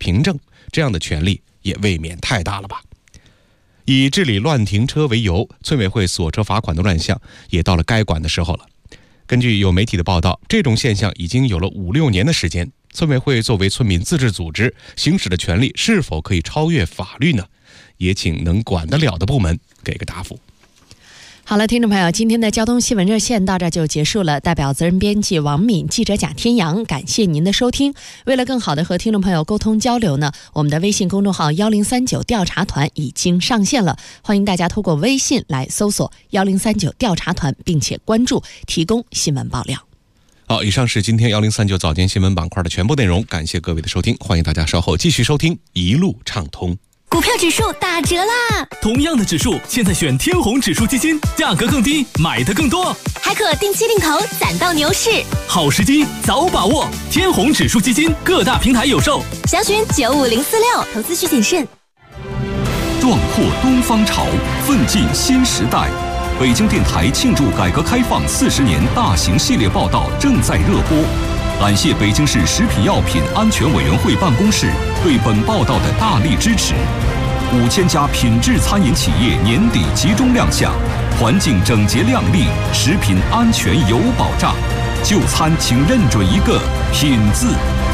凭证，这样的权利也未免太大了吧。以治理乱停车为由，村委会锁车罚款的乱象也到了该管的时候了。根据有媒体的报道，这种现象已经有了5-6年的时间。村委会作为村民自治组织，行使的权利是否可以超越法律呢？也请能管得了的部门给个答复。 好了，听众朋友，今天的交通新闻热线到这就结束了。代表责任编辑王敏、记者贾天阳，感谢您的收听。为了更好的和听众朋友沟通交流呢，我们的微信公众号1039调查团已经上线了，欢迎大家通过微信来搜索1039调查团，并且关注，提供新闻爆料。 好，以上是今天1039早间新闻板块的全部内容，感谢各位的收听，欢迎大家稍后继续收听一路畅通。 股票指数打折啦！ 同样的指数，现在选天弘指数基金，价格更低，买的更多， 还可定期定投，攒到牛市。 好时机，早把握！天弘指数基金各大平台有售， 详询95046，投资需谨慎。 壮阔东方潮，奋进新时代。北京电台庆祝改革开放40年大型系列报道正在热播。感谢北京市食品药品安全委员会办公室对本报道的大力支持。5000家品质餐饮企业年底集中亮相，环境整洁亮丽，食品安全有保障。就餐请认准一个品字。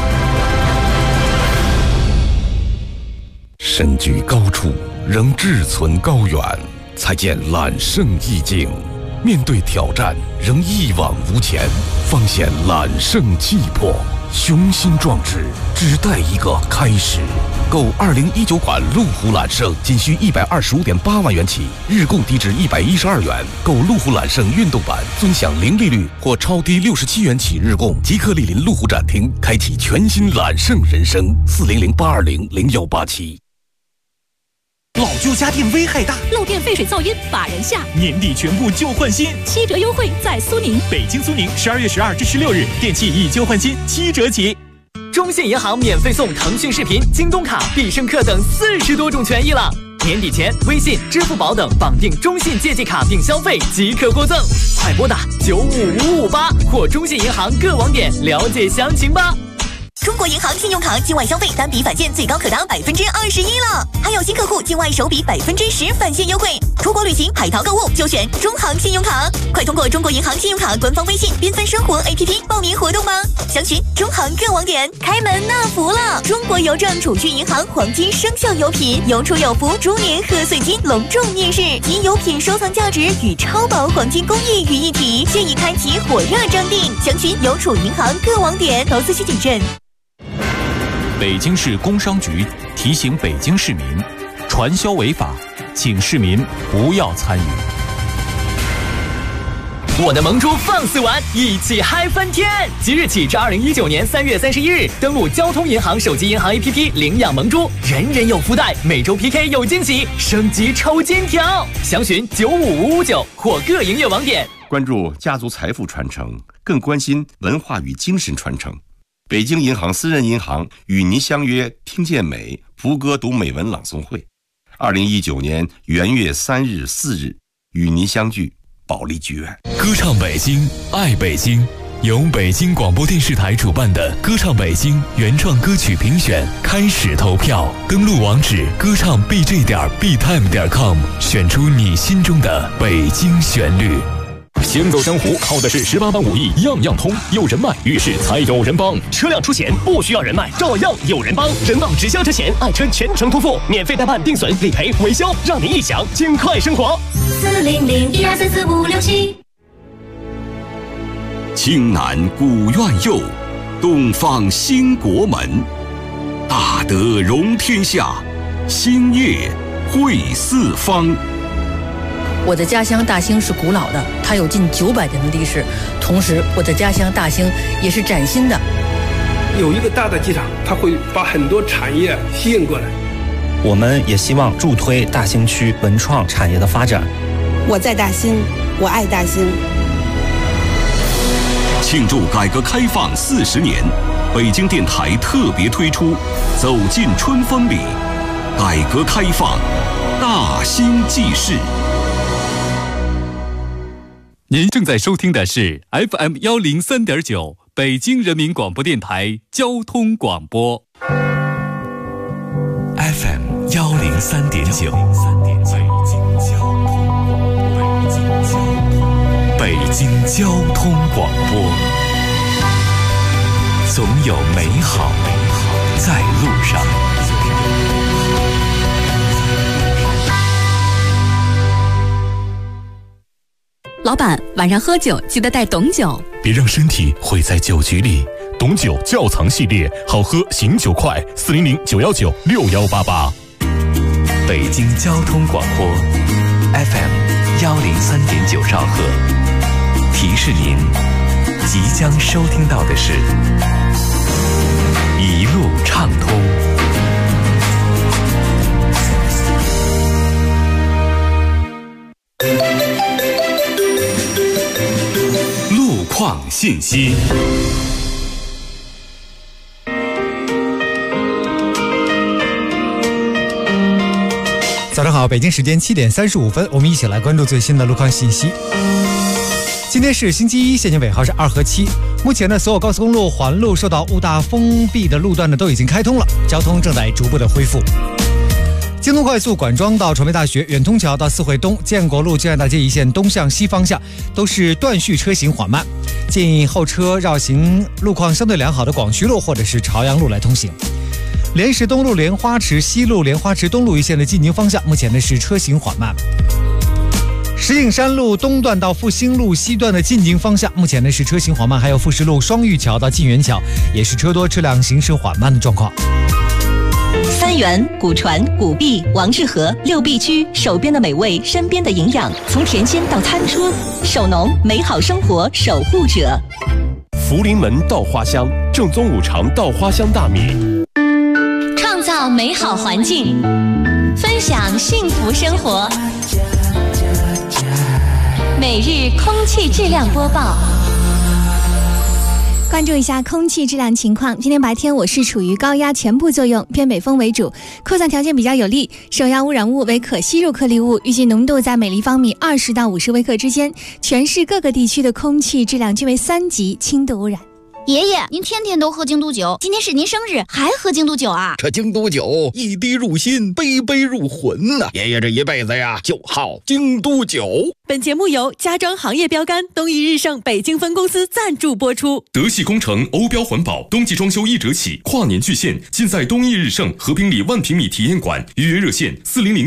身居高处，仍志存高远，才见揽胜意境。面对挑战，仍一往无前，方显揽胜气魄。雄心壮志，只待一个开始。购2019款路虎揽胜，仅需125.8万元起，日供低至112元。购路虎揽胜运动版，尊享零利率或超低67元起日供。即刻莅临路虎展厅，开启全新揽胜人生。400-820-0187。 老旧家电危害大， 漏电废水噪音把人吓， 年底全部旧换新 ，7折优惠在苏宁。 北京苏宁12月12至16日，电器以旧换新7折起。 中信银行免费送腾讯视频、京东卡、必胜客等40多种权益了。年底前，微信、支付宝等绑定中信借记卡并消费即可获赠，快拨打95558或中信银行各网点了解详情吧。 中国银行信用卡境外消费单笔返现最高可达21%了，还有新客户境外首笔10%返现优惠。出国旅行、海淘购物就选中行信用卡，快通过中国银行信用卡官方微信缤纷生活 APP 报名活动吧。详询中行各网点。开门纳福了！中国邮政储蓄银行黄金生肖邮品有储有福猪年贺岁金隆重面世，集邮品收藏价值与超薄黄金工艺于一体，现已开启火热征订。详询邮储银行各网点，投资需谨慎。 北京市工商局提醒北京市民，传销违法，请市民不要参与。 我的萌猪放肆玩，一起嗨翻天！即日起至2019年3月31日，登录交通银行手机银行 APP 领养萌猪，人人有福袋，每周 PK 有惊喜，升级抽金条。详询95559或各营业网点。 关注家族财富传承，更关心文化与精神传承。北京银行私人银行与您相约听见美福歌读美文朗诵会，2019年元月3日、4日与您相聚保利剧院。 歌唱北京，爱北京，由北京广播电视台主办的歌唱北京原创歌曲评选开始投票，登录网址歌唱 bj.btime.com， 选出你心中的北京旋律。 行走江湖靠的是18般武艺，样样通。有人脉，遇事才有人帮。车辆出险不需要人脉，照样有人帮。人保直销车险，爱车全程托付，免费代办、定损、理赔、维修，让您一享尽快生活。 400-1234567。 青南古院右，东方兴国门。大德容天下，兴业惠四方。 我的家乡大兴是古老的，它有近900年的历史。同时，我的家乡大兴也是崭新的。 有一个大的机场，它会把很多产业吸引过来。 我们也希望助推大兴区文创产业的发展。 我在大兴，我爱大兴。 庆祝改革开放40年，北京电台特别推出《走进春风里》，改革开放大兴记事。 您正在收听的是 FM 103.9北京人民广播电台交通广播。 103.9，北京交通广播，总有美好在路上。 老板，晚上喝酒记得带董酒， 别让身体毁在酒局里。董酒窖藏系列，好喝醒酒快，400-919-6188。北京交通广播 FM 103.9兆赫，提示您即将收听到的是一路畅通。路况信息。 早上好，北京时间7点35分，我们一起来关注最新的路况信息。今天是星期一，现行尾号是2和7。目前呢，所有高速公路、环路受到雾大封闭的路段呢都已经开通了，交通正在逐步的恢复。京东快速管庄到传媒大学、远通桥到四惠东、建国路建安大街一线东向西方向都是断续车行缓慢，建议后车绕行路况相对良好的广渠路或者是朝阳路来通行。莲石东路莲花池西路莲花池东路一线的进宁方向，目前呢是车行缓慢。石景山路东段到复兴路西段的进宁方向，目前呢是车行缓慢，还有富士路双玉桥到晋元桥也是车多车辆行驶缓慢的状况。 三元、古传、古壁、王致和6必区，手边的美味，身边的营养，从甜心到餐桌，手农美好生活守护者。 福临门稻花香，正宗五常稻花香大米。 创造美好环境，分享幸福生活。每日空气质量播报。 关注一下空气质量情况。今天白天我市处于高压全部作用，偏北风为主，扩散条件比较有利，首要污染物为可吸入颗粒物，预计浓度在每立方米20到50微克之间。全市各个地区的空气质量均为3级轻度污染。 爷爷，您天天都喝京都酒，今天是您生日，还喝京都酒啊？ 这京都酒一滴入心，杯杯入魂呐！爷爷这一辈子呀，就好京都酒。 本节目由家装行业标杆东义日盛北京分公司赞助播出。 德系工程欧标环保，冬季装修1折起，跨年巨献，尽在东义日盛和平里1万平米体验馆。预约热线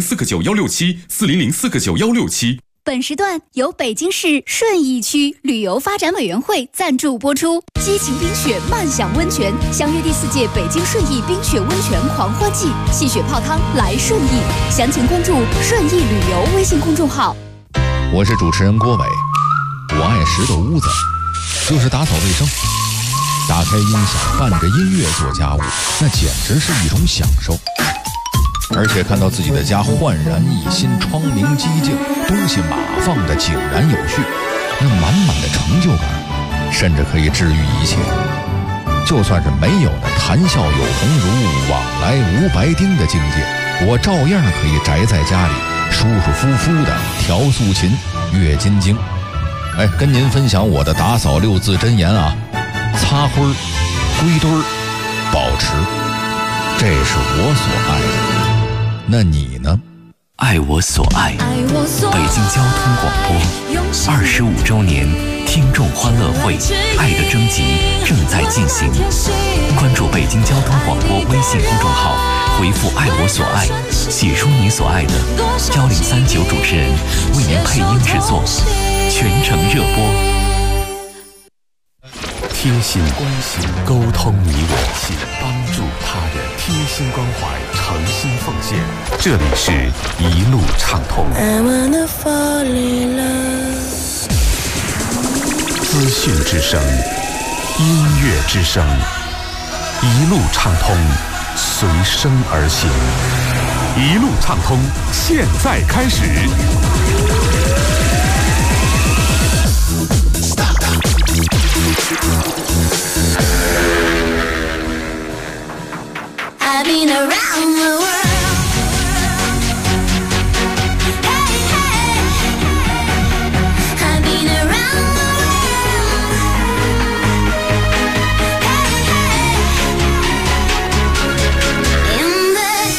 400-49167，400-49167。 本时段由北京市顺义区旅游发展委员会赞助播出。激情冰雪，漫享温泉，相约第4届北京顺义冰雪温泉狂欢季，戏雪泡汤来顺义。详情关注顺义旅游微信公众号。 我是主持人郭伟，我爱拾掇屋子，就是打扫卫生，打开音响，伴着音乐做家务，那简直是一种享受。而且看到自己的家焕然一新，窗明几净，东西码放得井然有序，那满满的成就感，甚至可以治愈一切。就算是没有那谈笑有鸿儒，往来无白丁的境界，我照样可以宅在家里，舒舒服服的调素琴、阅金经。跟您分享我的打扫6字真言啊：擦灰儿、归堆儿、保持，这是我所爱的。那你呢？ 爱我所爱，北京交通广播25周年听众欢乐会爱的征集正在进行，关注北京交通广播微信公众号，回复爱我所爱，写出你所爱的，1039主持人为您配音制作，全程热播。贴心关心，沟通你我，帮助他人，贴心关怀，诚心奉献。这里是一路畅通。资讯之声，音乐之声，一路畅通，随声而行。 一路畅通，现在开始。 I've been around the world. Hey, hey. I've been around the world. Hey, hey. In the kitchen.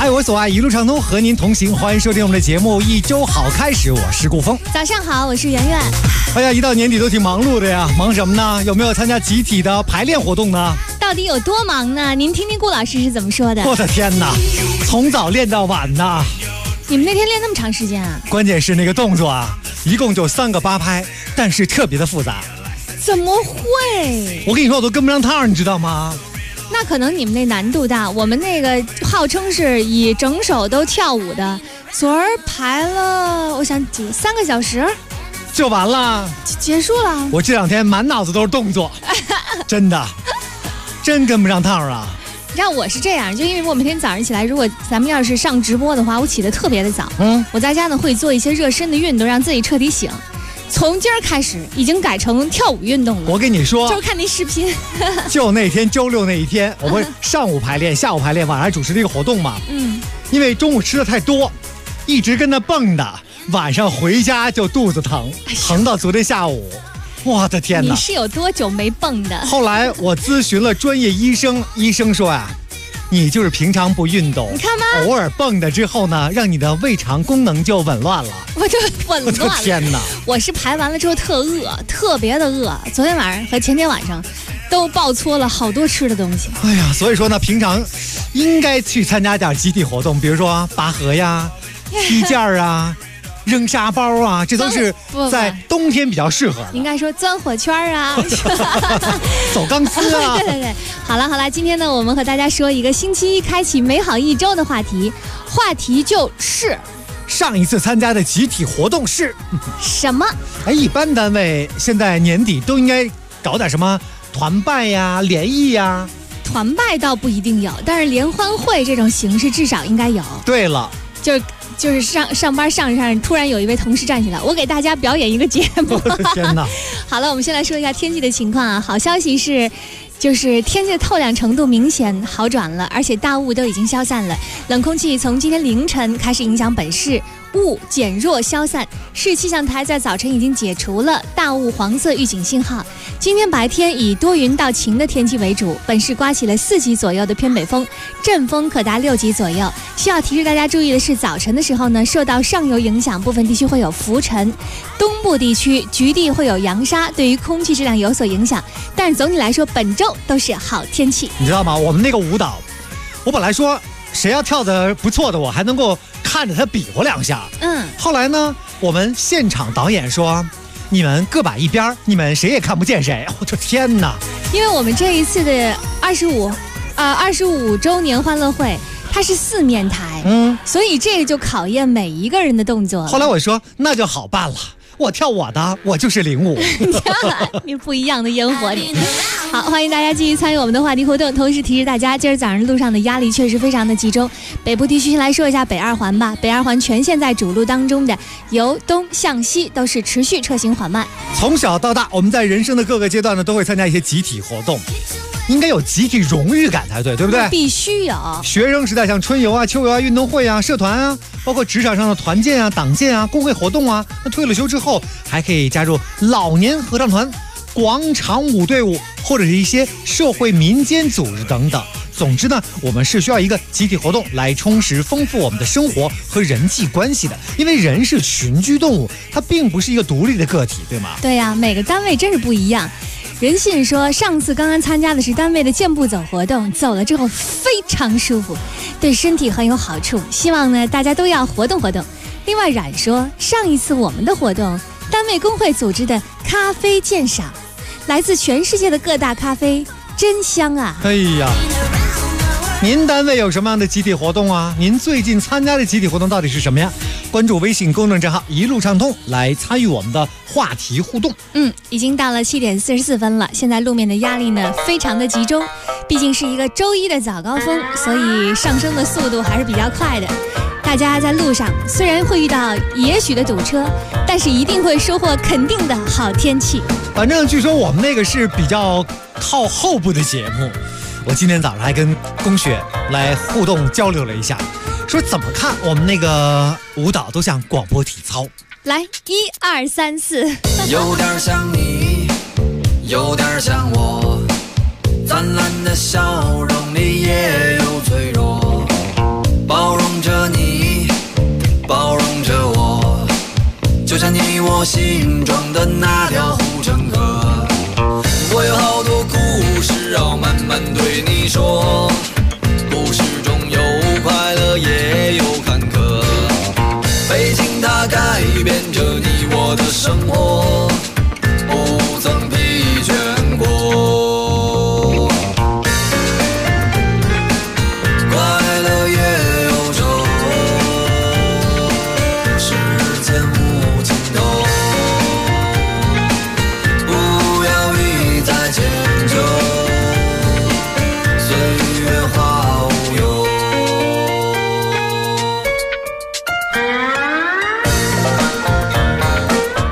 爱我所爱，一路畅通，和您同行。欢迎收听我们的节目，一周好开始，我是顾峰。 早上好，我是圆圆。 哎呀，一到年底都挺忙碌的呀，忙什么呢？有没有参加集体的排练活动呢？ 到底有多忙呢？您听听顾老师是怎么说的。 我的天哪，从早练到晚呐！ 你们那天练那么长时间啊？ 关键是那个动作啊，一共就3个8拍，但是特别的复杂。 怎么会？ 我跟你说，我都跟不上趟，你知道吗？ 那可能你们那难度大，我们那个号称是以整首都跳舞的，昨儿排了，我想3个小时就完了， 结束了。 我这2天满脑子都是动作，真的，真跟不上趟啊！ 你知道我是这样，就因为我每天早上起来，如果咱们要是上直播的话，我起得特别的早。我在家呢会做一些热身的运动，让自己彻底醒。从今儿开始已经改成跳舞运动了。 我跟你说， 就是看那视频。 就那天周六那一天，我们上午排练，下午排练，晚上还主持了一个活动嘛。因为中午吃的太多，一直跟那蹦的，晚上回家就肚子疼，疼到昨天下午。我的天哪！ 你是有多久没蹦的？ 后来我咨询了专业医生，医生说啊，你就是平常不运动， 你看吗？ 偶尔蹦的之后呢，让你的胃肠功能就紊乱了。 我就紊乱了。 我的天哪！ 我是排完了之后特饿，特别的饿。昨天晚上和前天晚上都爆搓了好多吃的东西。 哎呀，所以说呢，平常应该去参加点集体活动，比如说拔河呀、踢毽儿啊。扔沙包啊，这都是在冬天比较适合的。 应该说钻火圈啊， 走钢丝啊。 对对对，好了，今天呢，我们和大家说一个星期一开启美好一周的话题，话题就是上一次参加的集体活动是什么？ 一般单位现在年底都应该搞点什么团拜呀、联谊呀。 团拜倒不一定有，但是联欢会这种形式至少应该有。 对了， 就是上班上着，突然有一位同事站起来，我给大家表演一个节目。 天哪！ 好了，我们先来说一下天气的情况啊。好消息是，就是天气的透亮程度明显好转了，而且大雾都已经消散了。冷空气从今天凌晨开始影响本市，雾减弱消散。市气象台在早晨已经解除了大雾黄色预警信号。今天白天以多云到晴的天气为主，本市刮起了4级左右的偏北风，阵风可达6级左右。需要提示大家注意的是，早晨的时候呢，受到上游影响，部分地区会有浮尘，东部地区局地会有扬沙，对于空气质量有所影响。但是总体来说，本周都是好天气。 你知道吗？我们那个舞蹈，我本来说谁要跳得不错的，我还能够看着他比划2下。后来呢，我们现场导演说，你们各摆一边，你们谁也看不见谁。我的天哪！ 因为我们这一次的25周年欢乐会，它是4面台，所以这个就考验每一个人的动作了。 后来我说，那就好办了。我跳我的，我就是领舞。 你不一样的烟火里。好，欢迎大家继续参与我们的话题活动，同时提示大家，今儿早上路上的压力确实非常的集中。北部地区先来说一下北2环吧，北2环全线在主路当中的由东向西都是持续车行缓慢。 从小到大，我们在人生的各个阶段呢，都会参加一些集体活动。应该有集体荣誉感才对，对不对？ 必须有。 学生时代像春游啊、秋游啊、运动会啊、社团啊，包括职场上的团建啊、党建啊、工会活动啊。那退了休之后，还可以加入老年合唱团、广场舞队伍，或者是一些社会民间组织等等。总之呢，我们是需要一个集体活动来充实丰富我们的生活和人际关系的，因为人是群居动物，它并不是一个独立的个体，对吗？ 对呀，每个单位真是不一样。任信说，上次刚刚参加的是单位的健步走活动，走了之后非常舒服，对身体很有好处，希望呢大家都要活动活动。另外冉说，上一次我们的活动，单位工会组织的咖啡鉴赏，来自全世界的各大咖啡，真香啊！ 哎呀，您单位有什么样的集体活动啊？您最近参加的集体活动到底是什么呀？关注微信公众账号一路畅通来参与我们的话题互动。 已经到了7点44分了，现在路面的压力呢非常的集中，毕竟是一个周一的早高峰，所以上升的速度还是比较快的。大家在路上虽然会遇到也许的堵车，但是一定会收获肯定的好天气。 反正据说我们那个是比较靠后部的节目，我今天早上还跟龚雪来互动交流了一下，说怎么看我们那个舞蹈都像广播体操。 来，1、2、3、4， 有点像你，有点像我，灿烂的笑容里也有脆弱，包容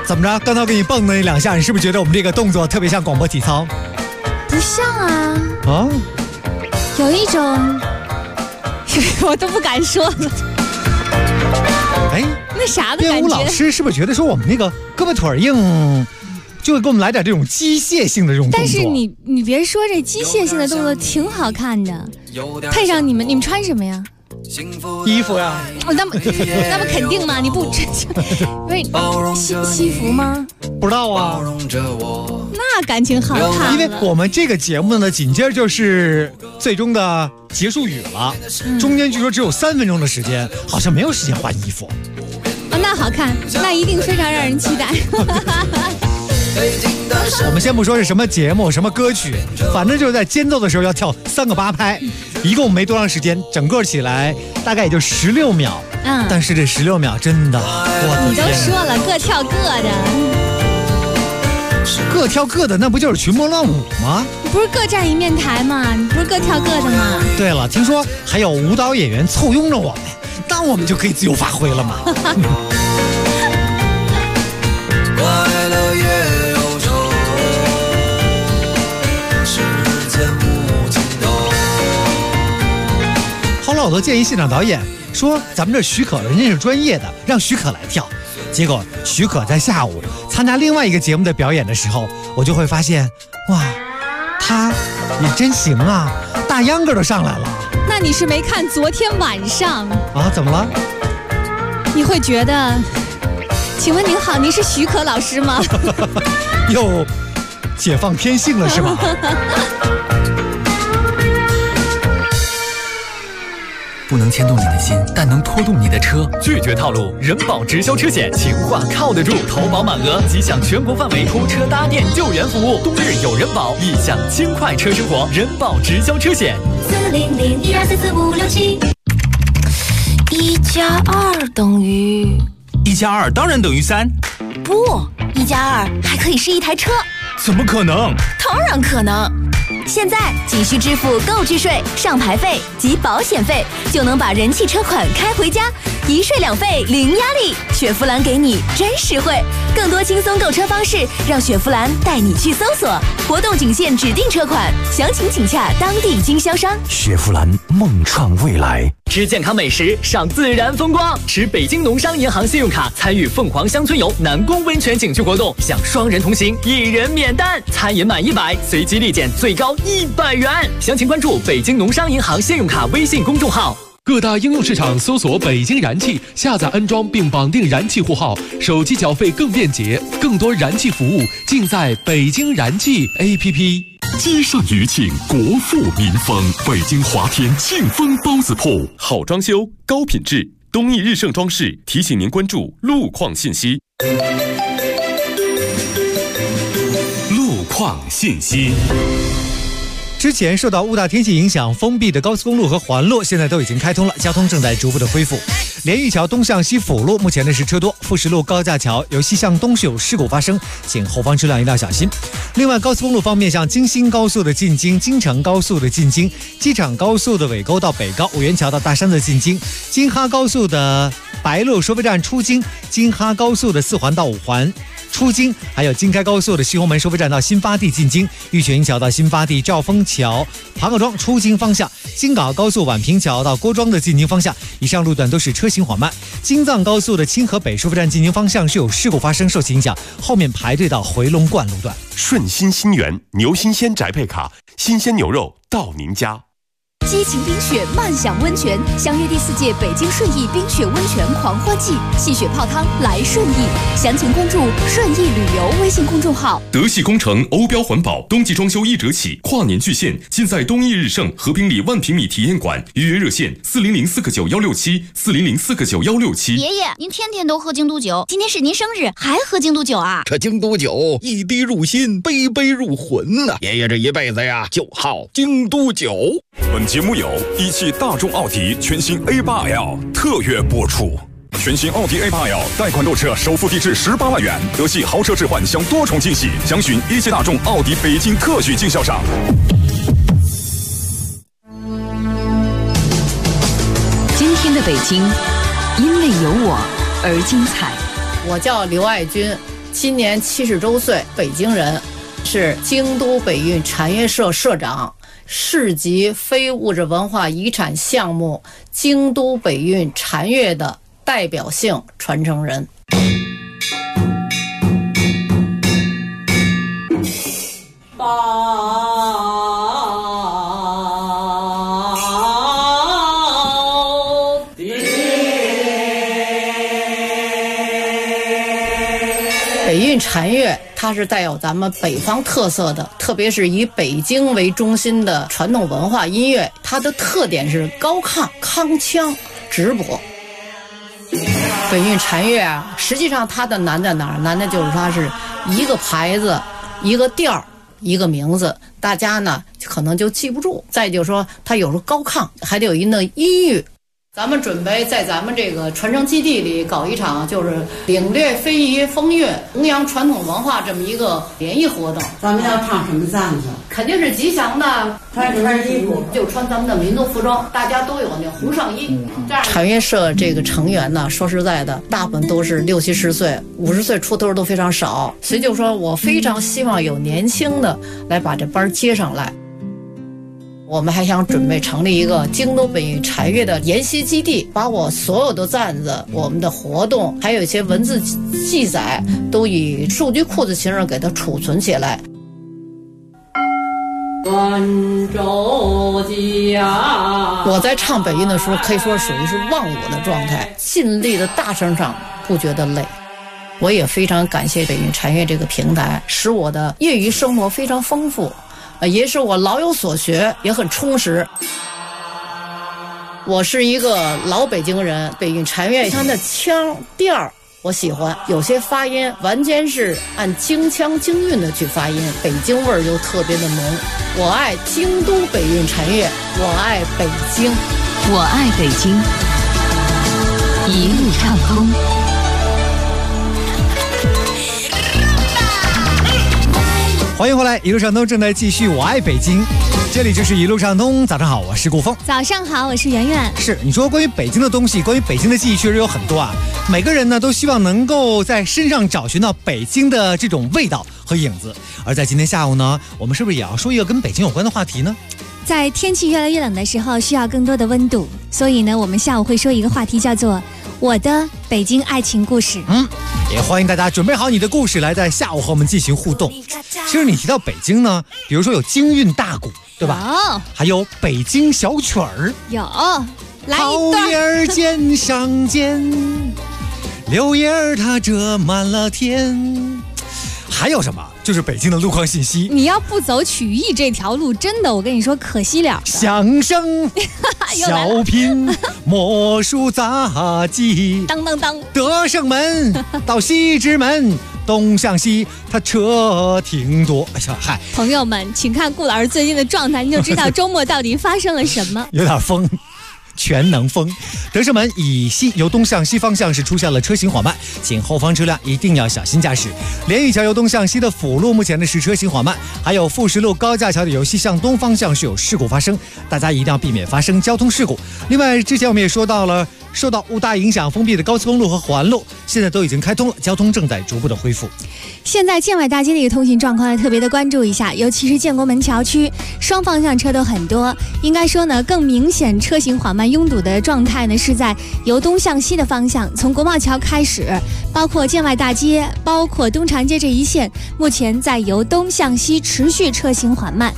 怎么着？刚才我给你蹦的那2下，你是不是觉得我们这个动作特别像广播体操？ 不像啊。 啊？ 有一种，我都不敢说了。 哎， 那啥的感觉？ 编舞老师是不是觉得说我们那个胳膊腿硬，就会给我们来点这种机械性的这种动作？ 但是你别说，这机械性的动作挺好看的，配上你们穿什么呀？ 衣服呀。 那么肯定嘛？你不为西服吗？ 不知道啊。 那感情好看。 因为我们这个节目呢，紧接着就是最终的结束语了，中间据说只有3分钟的时间，好像没有时间换衣服。 那好看，那一定非常让人期待。 我们先不说是什么节目、什么歌曲，反正就是在间奏的时候要跳3个8拍，一共没多长时间，整个起来大概也就16秒。但是这16秒真的，我的天！ 你都说了，各跳各的， 各跳各的，那不就是群魔乱舞吗？ 你不是各站一面台吗？你不是各跳各的吗？ 对了，听说还有舞蹈演员簇拥着我们，那我们就可以自由发挥了嘛。后来我都建议现场导演说，咱们这许可人家是专业的，让许可来跳。结果许可在下午参加另外一个节目的表演的时候，我就会发现，哇，他也真行啊，大秧歌都上来了。 那你是没看昨天晚上啊？怎么了？ 你会觉得，请问您好，您是许可老师吗？ 又解放天性了是吧？ 不能牵动你的心，但能拖动你的车。拒绝套路，人保直销车险，情话靠得住。投保满额即享全国范围拖车搭电救援服务。冬日有人保，一享轻快车生活。人保直销车险。 40012444567。1+2等于 1+2当然等于3。 不，1+2还可以是一台车。 怎么可能？ 当然可能。现在仅需支付购置税、上牌费及保险费，就能把人气车款开回家，一税两费零压力。雪佛兰给你真实惠，更多轻松购车方式，让雪佛兰带你去搜索。活动仅限指定车款，详情请洽当地经销商。 雪佛兰梦创未来。 吃健康美食，赏自然风光，持北京农商银行信用卡参与凤凰乡村游南宫温泉景区活动，享双人同行，1人免单，餐饮满100，随机立减最高100元。详情关注北京农商银行信用卡微信公众号。 各大应用市场搜索北京燃气，下载安装并绑定燃气户号，手机缴费更便捷，更多燃气服务尽在北京燃气 APP。 街上余庆，国富民丰。北京华天庆丰包子铺， 好装修，高品质。东义日盛装饰提醒您关注路况信息。路况信息。 之前受到雾大天气影响封闭的高速公路和环路现在都已经开通了，交通正在逐步的恢复。连玉桥东向西辅路目前的是车多，富士路高架桥由西向东是有事故发生，请后方车辆一定要小心。另外高速公路方面，像京新高速的进京、京承高速的进京、机场高速的尾沟到北高、五元桥到大山的进京、京哈高速的白鹿收费站出京、京哈高速的4环到5环出京，还有京开高速的西红门收费站到新发地进京、玉泉桥到新发地、兆丰桥、庞各庄出京方向、京港高速宛平桥到郭庄的进京方向，以上路段都是车行缓慢。京藏高速的清河北收费站进京方向是有事故发生，受其影响，后面排队到回龙观路段。 顺心新源牛新鲜宅配卡，新鲜牛肉到您家。 激情冰雪，慢享温泉，相约第4届北京顺义冰雪温泉狂欢季，戏雪泡汤来顺义。详情关注顺义旅游微信公众号。 德系工程欧标环保，冬季装修1折起，跨年巨献，尽在东义日盛和平里1万平米体验馆。预约热线40049167400491667。 爷爷，您天天都喝京都酒，今天是您生日，还喝京都酒啊？ 这京都酒一滴入心，杯杯入魂呐！爷爷这一辈子呀，就好京都酒。 本节目由一汽大众奥迪全新 A8L 特约播出。全新奥迪 A8L 贷款购车首付低至18万元，德系豪车置换享多重惊喜，详询一汽大众奥迪北京特许经销商。 今天的北京，因为有我而精彩。 我叫刘爱军， 今年70周岁，北京人，是京都北运禅乐社社长，市级非物质文化遗产项目京都北运禅乐的代表性传承人。北运禅乐它是带有咱们北方特色的，特别是以北京为中心的传统文化音乐，它的特点是高亢、康腔、直播。北运禅乐啊，实际上它的难在哪儿？难的就是它是一个牌子、一个调、一个名字，大家呢可能就记不住。再就是说，它有时候高亢，还得有一那音域。咱们准备在咱们这个传承基地里搞一场，就是领略非遗风韵、弘扬传统文化这么一个联谊活动。 咱们要唱什么站子？ 肯定是吉祥的， 穿什么衣服？ 就穿咱们的民族服装，大家都有那红上衣。禅乐社这个成员呢，说实在的，大部分都是60、70岁，50岁出头都非常少。所以就说我非常希望有年轻的来把这班接上来。我们还想准备成立一个京都北运禅乐的研习基地，把我所有的站子、我们的活动，还有一些文字记载，都以数据库的形式给它储存起来。我在唱北运的时候，可以说属于是忘我的状态，尽力的大声唱，不觉得累。我也非常感谢北运禅乐这个平台，使我的业余生活非常丰富。也是我老有所学，也很充实。我是一个老北京人，北运禅乐它的腔调我喜欢，有些发音完全是按京腔京韵的去发音，北京味儿又特别的浓。我爱京都北运禅乐，我爱北京， 我爱北京，一路畅通。 欢迎回来，一路畅通正在继续，我爱北京，这里就是一路畅通。早上好，我是顾峰。 早上好，我是圆圆。 是，你说关于北京的东西，关于北京的记忆确实有很多啊。每个人呢都希望能够在身上找寻到北京的这种味道和影子。而在今天下午呢，我们是不是也要说一个跟北京有关的话题呢？ 在天气越来越冷的时候，需要更多的温度，所以呢，我们下午会说一个话题，叫做我的北京爱情故事。 也欢迎大家准备好你的故事，来在下午和我们进行互动。其实你提到北京呢，比如说有京韵大鼓，对吧？还有北京小曲儿， 有。来一段。 桃叶儿尖上尖，柳叶儿它遮满了天。还有什么？就是北京的路况信息。 你要不走曲艺这条路，真的我跟你说可惜了。 相声、小品、魔术杂技， 当当当， 德胜门到西直门，东向西，它车挺多。哎呀，嗨， 朋友们，请看顾老师最近的状态，你就知道周末到底发生了什么。 有点疯。全能风，德胜门以西由东向西方向是出现了车行缓慢，请后方车辆一定要小心驾驶。连玉桥由东向西的辅路目前呢是车行缓慢，还有富士路高架桥的由西向东方向是有事故发生，大家一定要避免发生交通事故。另外，之前我们也说到了，受到雾大影响封闭的高速公路和环路现在都已经开通了，交通正在逐步的恢复。 现在建外大街的一个通行状况特别的关注一下，尤其是建国门桥区，双方向车都很多，应该说呢更明显车行缓慢拥堵的状态呢是在由东向西的方向，从国贸桥开始，包括建外大街，包括东长街这一线，目前在由东向西持续车行缓慢。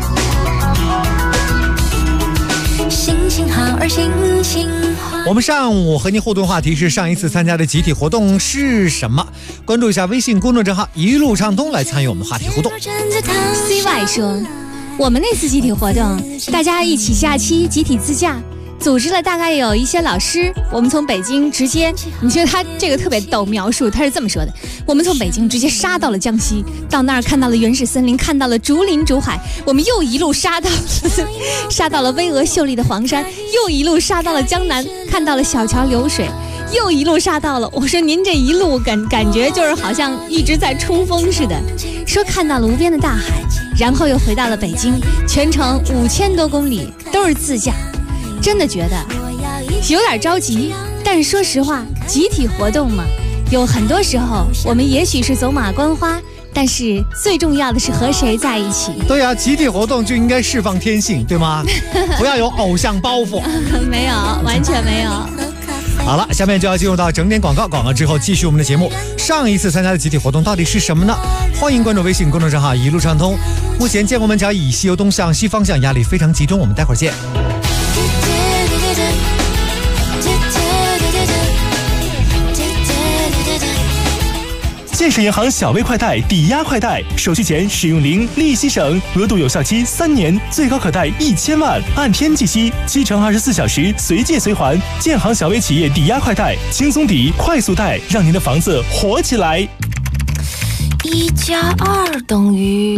心情好而心情坏。 我们上午和您互动话题是上一次参加的集体活动是什么？关注一下微信公众账号一路畅通来参与我们的话题互动。 CY 说，我们那次集体活动，大家一起假期集体自驾，组织了大概有一些老师，我们从北京直接，你觉得他这个特别逗，描述他是这么说的：我们从北京直接杀到了江西，到那儿看到了原始森林，看到了竹林竹海，我们又一路杀到了巍峨秀丽的黄山，又一路杀到了江南，看到了小桥流水，又一路杀到了，我说您这一路感觉就是好像一直在冲锋似的，说看到了无边的大海，然后又回到了北京，全程5000多公里都是自驾。真的觉得有点着急，但是说实话，集体活动嘛， 有很多时候，我们也许是走马观花，但是最重要的是和谁在一起。 对啊，集体活动就应该释放天性，对吗？不要有偶像包袱。 没有，完全没有。 好了，下面就要进入到整点广告，广告之后继续我们的节目。上一次参加的集体活动到底是什么呢？欢迎关注微信公众账号一路畅通。目前建国门桥以西由东向西方向压力非常集中，我们待会儿见。 建设银行小微快贷抵押快贷，手续前使用零，利息省，额度有效期3年，最高可贷1000万，按天计息，7乘24小时随借随还。建行小微企业抵押快贷，轻松抵，快速贷，让您的房子活起来。 1+2等于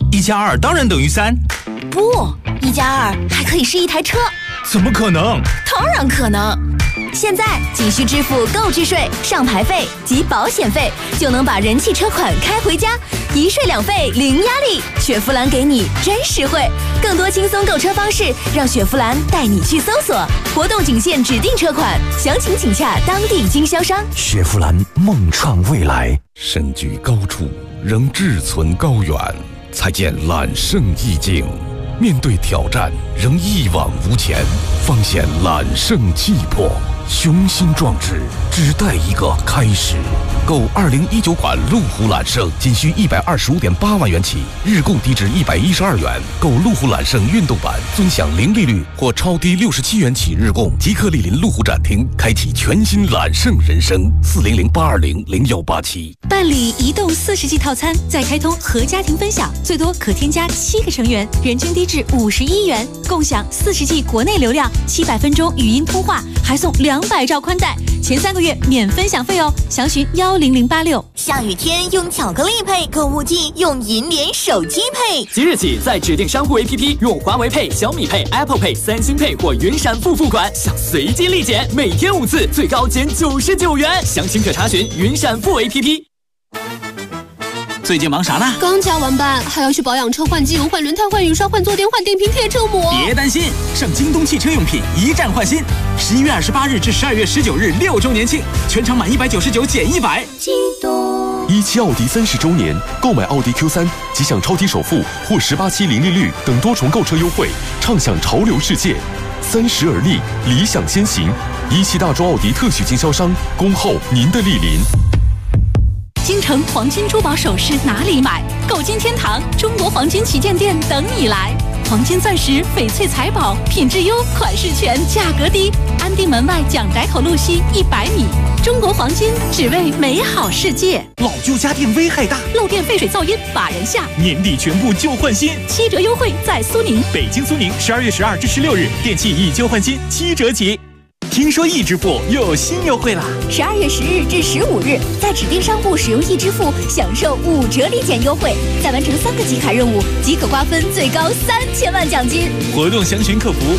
1+2当然等于3。 不，1+2还可以是一台车。 怎么可能？ 当然可能。现在仅需支付购置税、上牌费及保险费，就能把人气车款开回家，一税两费零压力。雪佛兰给你真实惠，更多轻松购车方式，让雪佛兰带你去搜索。活动仅限指定车款，详情请洽当地经销商。 雪佛兰梦创未来，身居高处仍志存高远，才见揽胜意境。面对挑战仍一往无前，方显揽胜气魄。雄心壮志只待一个开始。购2019款路虎揽胜仅需125.8万元起，日供低至112元。购路虎揽胜运动版尊享零利率或超低67元起日供，即刻莅临路虎展厅，开启全新揽胜人生。400-820-0187。 办理移动40G 套餐，再开通和家庭分享，最多可添加7个成员，人均低至51元，共享40G 国内流量，700分钟语音通话，还送200兆宽带，前3个月免分享费哦。详询10086。 下雨天用巧克力配，购物季用银联手机配。 即日起，在指定商户 APP 用华为配、小米配、Apple Pay、三星配或云闪付付款，享随机立减，每天5次，最高减99元。详情可查询云闪付 APP。 最近忙啥呢？ 刚加完班，还要去保养车、换机油、换轮胎、换雨刷、换坐垫、换电瓶贴、车膜。 别担心，上京东汽车用品一站换新，11月28日至12月19日6周年庆，全场满199减100。 京东。 17奥迪30周年，购买奥迪 Q3即享超低首付或18期零利率等多重购车优惠，畅享潮流世界。30而立，理想先行。17大洲奥迪特许经销商，恭候您的莅临。 京城黄金珠宝首饰哪里买？购金天堂中国黄金旗舰店等你来。黄金钻石、翡翠财宝，品质优，款式全，价格低。安定门外蒋宅口路西100米。中国黄金，只为美好世界。 老旧家电危害大， 漏电、废水、噪音把人吓。 年底全部旧换新 ，7折优惠在苏宁。 北京苏宁12月12至16日，电器以旧换新7折起。听说易支付又有新优惠啦 ！12月10日至15日，在指定商户使用易支付，享受5折立减优惠，再完成3个集卡任务，即可瓜分最高3000万奖金。 活动详询客服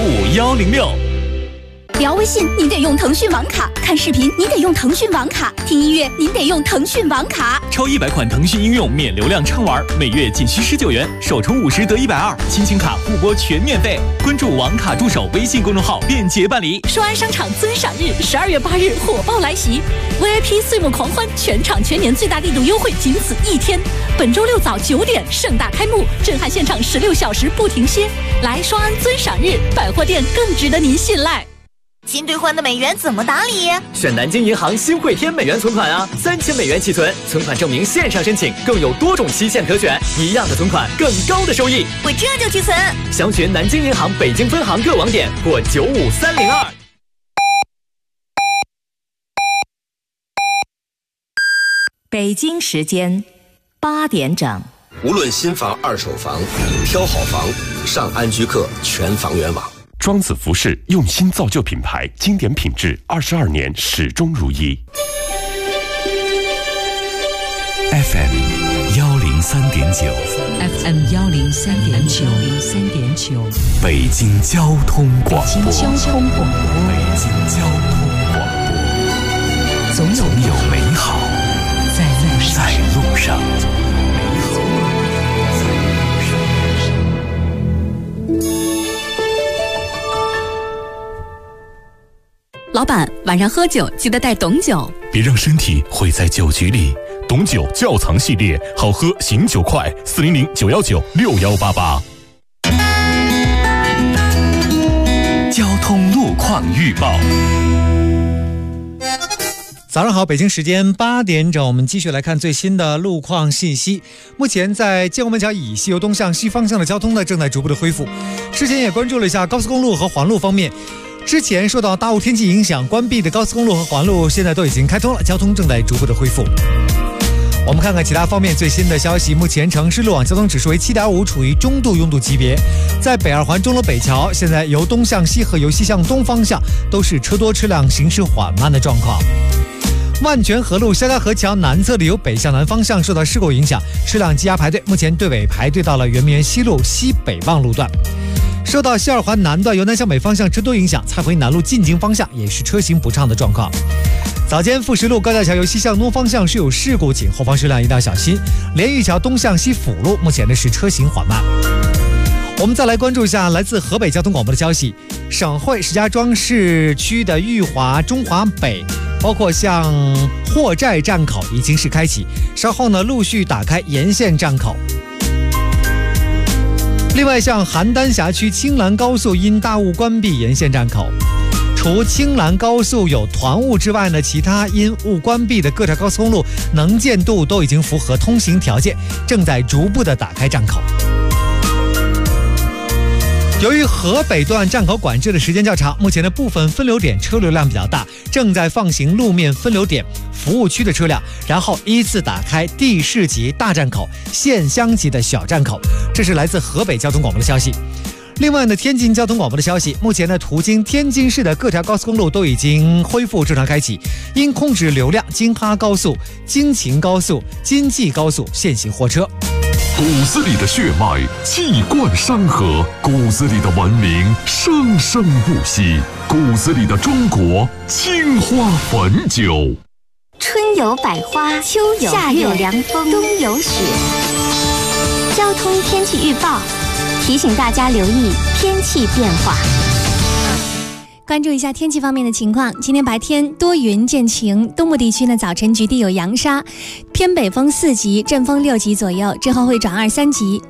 95106。 聊微信您得用腾讯网卡，看视频您得用腾讯网卡，听音乐您得用腾讯网卡。 超100款腾讯应用免流量畅玩，每月仅需19元，首充50得120，亲情卡互拨全免费。关注网卡助手微信公众号便捷办理。 双安商场尊赏日12月8日火爆来袭 ，VIP 岁末狂欢，全场全年最大力度优惠仅此1天。本周6早9点盛大开幕，震撼现场16小时不停歇。来双安尊赏日，百货店更值得您信赖。 新兑换的美元怎么打理？ 选南京银行新汇添美元存款啊，3000美元起存，存款证明线上申请，更有多种期限可选，一样的存款，更高的收益。 我这就去存。 详询南京银行北京分行各网点或95302。 北京时间8点整。 无论新房、二手房，挑好房，上安居客全房源网。 庄子服饰用心造就品牌，经典品质，22年始终如一。 FM 103.9，FM 103.9，北京交通广播，北京交通广播，总有美好在路上。 老板，晚上喝酒记得带董酒， 别让身体毁在酒局里。董酒窖藏系列，好喝醒酒快，400-919-6188。 交通路况预报。 早上好，北京时间8点整，我们继续来看最新的路况信息。目前在建国门桥以西由东向西方向的交通呢，正在逐步的恢复。之前也关注了一下高速公路和环路方面，之前受到大雾天气影响关闭的高速公路和环路，现在都已经开通了，交通正在逐步的恢复。我们看看其他方面最新的消息。目前城市路网交通指数为7.5，处于中度拥堵级别。在北二环钟楼北桥，现在由东向西和由西向东方向都是车多车辆行驶缓慢的状况。万泉河路肖家河桥南侧的由北向南方向受到事故影响，车辆积压排队，目前队尾排队到了圆明园西路西北望路段。受到西二环南段由南向北方向车多影响，蔡回南路进京方向也是车行不畅的状况。早间富石路高架桥由西向东方向是有事故，请后方车辆一定要小心。连玉桥东向西辅路目前的是车行缓慢。我们再来关注一下来自河北交通广播的消息，省会石家庄市区的裕华、中华北，包括像货寨站口已经是开启，稍后呢陆续打开沿线站口。另外像邯郸辖区青兰高速因大雾关闭沿线站口，除青兰高速有团雾之外呢，其他因雾关闭的各条高速公路能见度都已经符合通行条件，正在逐步的打开站口。由于河北段站口管制的时间较长，目前的部分分流点车流量比较大，正在放行路面分流点服务区的车辆，然后依次打开地市级大站口、县乡级的小站口。这是来自河北交通广播的消息。另外呢，天津交通广播的消息，目前呢途经天津市的各条高速公路都已经恢复正常开启，因控制流量，京哈高速、京秦高速、京济高速限行货车。 骨子里的血脉气贯山河，骨子里的文明生生不息，骨子里的中国青花汾酒。 春有百花，秋有夏有凉风，冬有雪。交通天气预报提醒大家留意天气变化。 关注一下天气方面的情况，今天白天多云见晴，东部地区呢早晨局地有扬沙，偏北风4级，阵风6级左右，之后会转2、3级，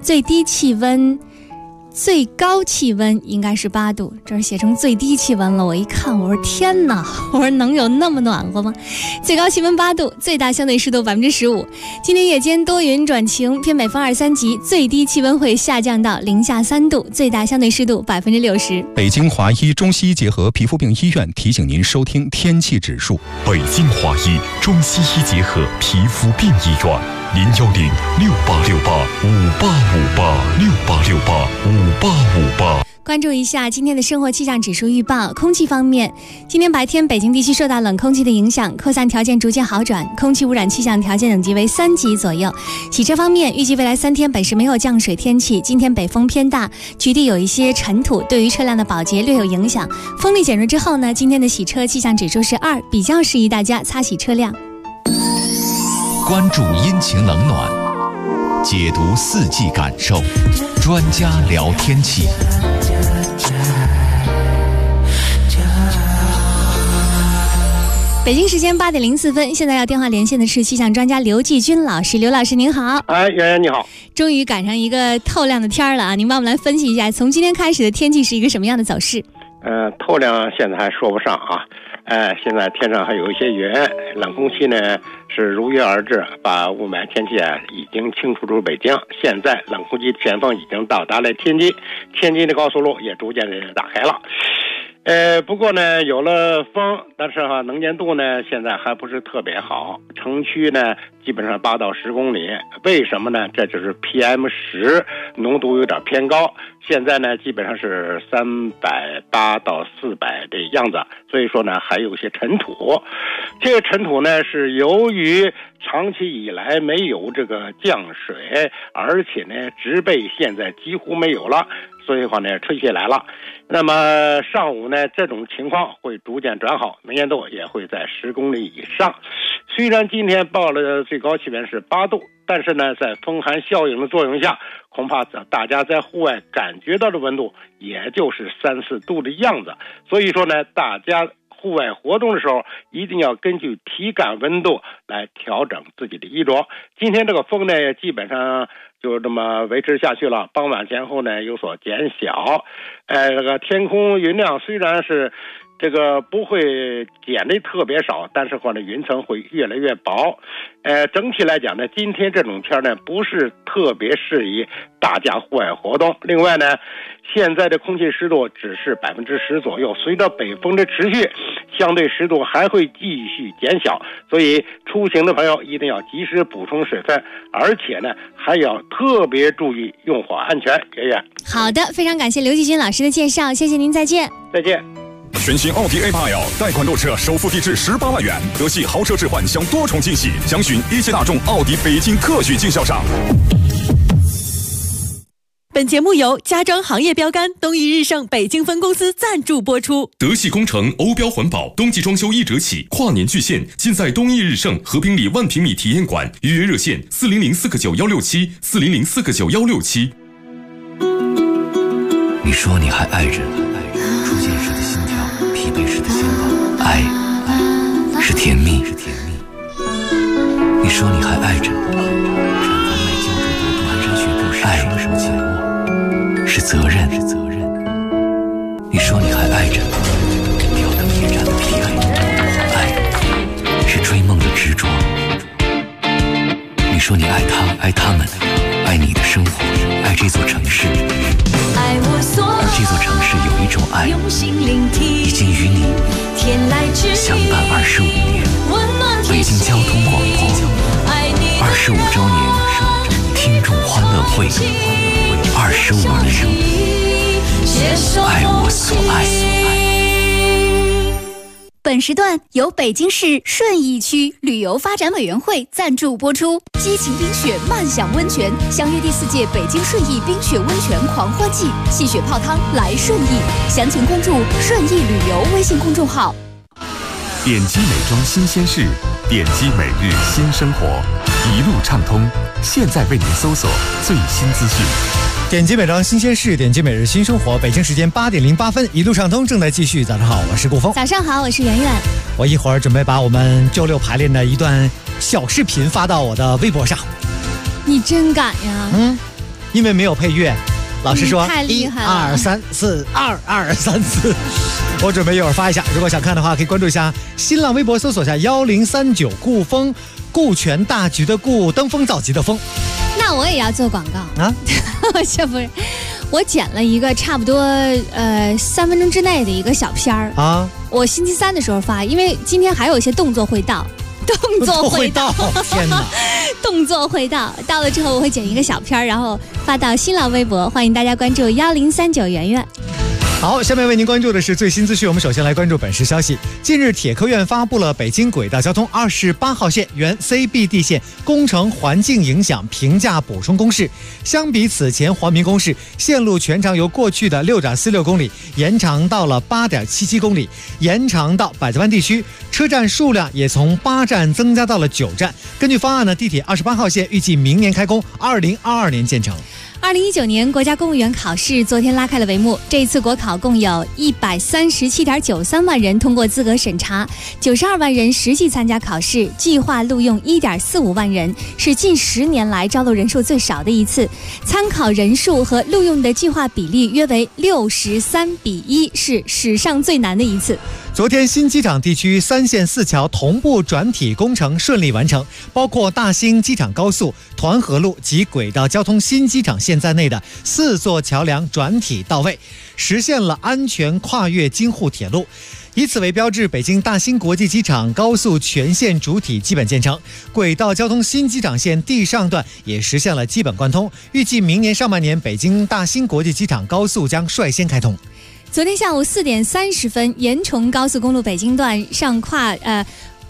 最高气温应该是8度，这是写成最低气温了。我一看，我说天哪，我说能有那么暖和吗？最高气温8度，最大相对湿度15%。今天夜间多云转晴，偏北风2、3级，最低气温会下降到零下3度，最大相对湿度60%。 北京华医中西医结合皮肤病医院提醒您收听天气指数。 北京华医中西医结合皮肤病医院。010-6868-5858，6868-5858。 关注一下今天的生活气象指数预报。空气方面，今天白天北京地区受到冷空气的影响，扩散条件逐渐好转，空气污染气象条件等级为3级左右。洗车方面，预计未来3天本市没有降水天气，今天北风偏大，局地有一些尘土，对于车辆的保洁略有影响。风力减弱之后呢，今天的洗车气象指数是2，比较适宜大家擦洗车辆。 关注阴晴冷暖，解读四季感受，专家聊天气。 北京时间8点04分，现在要电话连线的是气象专家刘继军老师。刘老师您好。 哎，圆圆你好。 终于赶上一个透亮的天了啊！您帮我们来分析一下，从今天开始的天气是一个什么样的走势？ 透亮现在还说不上啊。现在天上还有一些云，冷空气呢是如约而至，把雾霾天气已经清除出北京。现在冷空气前锋已经到达了天津，天津的高速路也逐渐的打开了。不过呢，有了风，但是能见度呢现在还不是特别好，城区呢基本上8到10公里。为什么呢？这就是 PM10 浓度有点偏高，现在呢基本上是380到400的样子，所以说呢还有些尘土。这个尘土呢是由于长期以来没有这个降水，而且呢植被现在几乎没有了，所以话呢吹起来了。那么上午呢这种情况会逐渐转好，能见度也会在10公里以上。虽然今天报了最高气温是8度，但是呢在风寒效应的作用下，恐怕大家在户外感觉到的温度也就是3、4度的样子。所以说呢大家户外活动的时候，一定要根据体感温度来调整自己的衣着。今天这个风呢，基本上就这么维持下去了，傍晚前后呢有所减小。这个天空云量虽然是这个不会减的特别少，但是话呢云层会越来越薄。整体来讲呢，今天这种天呢不是特别适宜大家户外活动。另外呢，现在的空气湿度只是10%左右，随着北风的持续，相对湿度还会继续减小，所以出行的朋友一定要及时补充水分，而且呢还要特别注意用火安全。爷爷， 好的，非常感谢刘继军老师的介绍，谢谢您，再见。 再见。 全新奥迪 A8L 贷款购车首付低至18万元，德系豪车置换享多重惊喜，详询一汽大众奥迪北京特许经销商。 本节目由家装行业标杆东义日盛北京分公司赞助播出。 德系工程欧标环保，冬季装修1折起，跨年巨献，尽在东义日盛和平里万平米体验馆。预约热线4004916740049167。 你说你还爱着初见时的心跳，疲惫时的心动，爱是甜蜜。你说你还爱着缠在麦焦灼国度寒山雪步时双手紧握，是责任。你说你还爱着吊灯夜战的疲惫，爱是追梦的执着。你说你爱他，爱他们，爱你的生活，爱这座城市。而这座城市有一种爱，已经与你相伴25年。北京交通广播25周年听众欢乐会，25年，爱我所爱。 本时段由北京市顺义区旅游发展委员会赞助播出。激情冰雪漫享温泉，相约第4届北京顺义冰雪温泉狂欢季，戏雪泡汤来顺义。详情关注顺义旅游微信公众号。 点击美妆新鲜事，点击每日新生活，一路畅通。现在为您搜索最新资讯。 点击美妆新鲜事，点击每日新生活。北京时间8点08分，一路畅通正在继续。早上好，我是顾峰。 早上好，我是圆圆。 我一会儿准备把我们周6排练的一段小视频发到我的微博上。 你真敢呀！ 因为没有配乐，老师说太厉害了 1、2、3、4、2、2、3、4。我准备一会儿发一下，如果想看的话，可以关注一下新浪微博，搜索一下1039顾峰，顾全大局的顾，登峰造极的峰。 那我也要做广告啊！这不是，我剪了一个差不多3分钟之内的一个小片儿啊。我星期3的时候发，因为今天还有一些动作会到，天哪！动作会到了之后，我会剪一个小片儿，然后发到新浪微博，欢迎大家关注1039圆圆。 好，下面为您关注的是最新资讯。我们首先来关注本市消息。近日，铁科院发布了北京轨道交通28号线原 CBD 线工程环境影响评价补充公示。相比此前环评公示，线路全长由过去的6.46公里延长到了8.77公里，延长到百子湾地区，车站数量也从8站增加到了9站。根据方案呢，地铁28号线预计明年开工，2022年建成。 2019年国家公务员考试昨天拉开了帷幕，这一次国考共有137.93万人通过资格审查，92万人实际参加考试，计划录用1.45万人，是近10年来招录人数最少的一次。参考人数和录用的计划比例约为63:1，是史上最难的一次。 昨天，新机场地区3线4桥同步转体工程顺利完成，包括大兴机场高速、团河路及轨道交通新机场线在内的4座桥梁转体到位，实现了安全跨越京沪铁路。以此为标志，北京大兴国际机场高速全线主体基本建成，轨道交通新机场线地上段也实现了基本贯通。预计明年上半年，北京大兴国际机场高速将率先开通。 昨天下午4点30分，延崇高速公路北京段上跨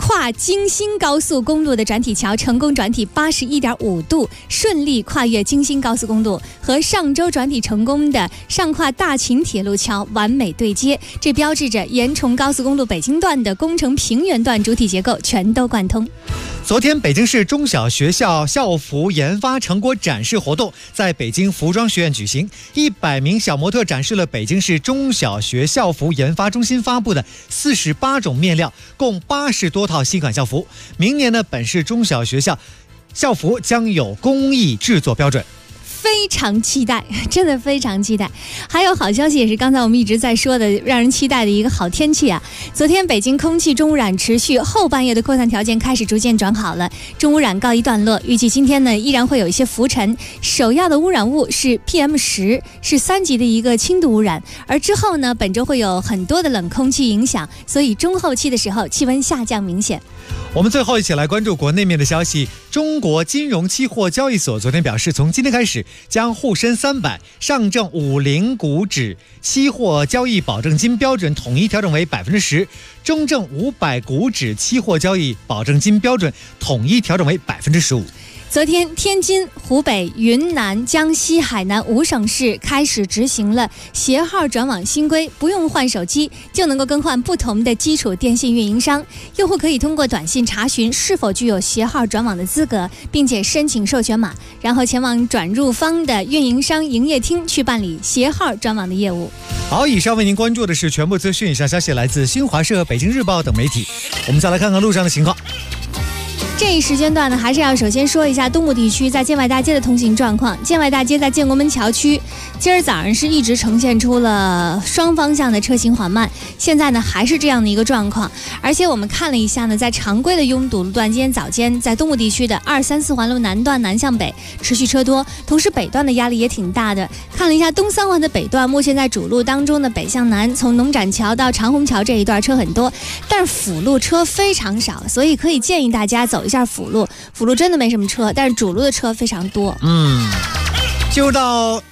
跨京新高速公路的转体桥成功转体81.5度，顺利跨越京新高速公路，和上周转体成功的上跨大秦铁路桥完美对接，这标志着延崇高速公路北京段的工程平原段主体结构全都贯通。 昨天，北京市中小学校校服研发成果展示活动在北京服装学院举行，100名小模特展示了北京市中小学校服研发中心发布的48种面料，共80多套新款校服。明年呢，本市中小学校校服将有工艺制作标准。 非常期待，真的非常期待。还有好消息，也是刚才我们一直在说的，让人期待的一个好天气啊！昨天北京空气中污染持续，后半夜的扩散条件开始逐渐转好了，中污染告一段落。预计今天呢，依然会有一些浮尘，首要的污染物是 PM10，是3级的一个轻度污染。而之后呢，本周会有很多的冷空气影响，所以中后期的时候气温下降明显。 我们最后一起来关注国内面的消息。中国金融期货交易所昨天表示，从今天开始将沪深300、上证50股指期货交易保证金标准统一调整为10%，中证500股指期货交易保证金标准统一调整为15%。 昨天，天津、湖北、云南、江西、海南5省市开始执行了携号转网新规，不用换手机就能够更换不同的基础电信运营商。用户可以通过短信查询是否具有携号转网的资格，并且申请授权码，然后前往转入方的运营商营业厅去办理携号转网的业务。 好，以上为您关注的是全部资讯，以上消息来自新华社、北京日报等媒体。我们再来看看路上的情况。 这一时间段呢，还是要首先说一下东部地区在建外大街的通行状况。建外大街在建国门桥区，今儿早上是一直呈现出了双方向的车行缓慢，现在呢还是这样的一个状况。而且我们看了一下呢，在常规的拥堵路段，今天早间在东部地区的2、3、4环路南段南向北持续车多，同时北段的压力也挺大的。看了一下东3环的北段，目前在主路当中的北向南，从农展桥到长虹桥这一段车很多，但是辅路车非常少，所以可以建议大家走一下辅路。辅路真的没什么车，但是主路的车非常多。 进入到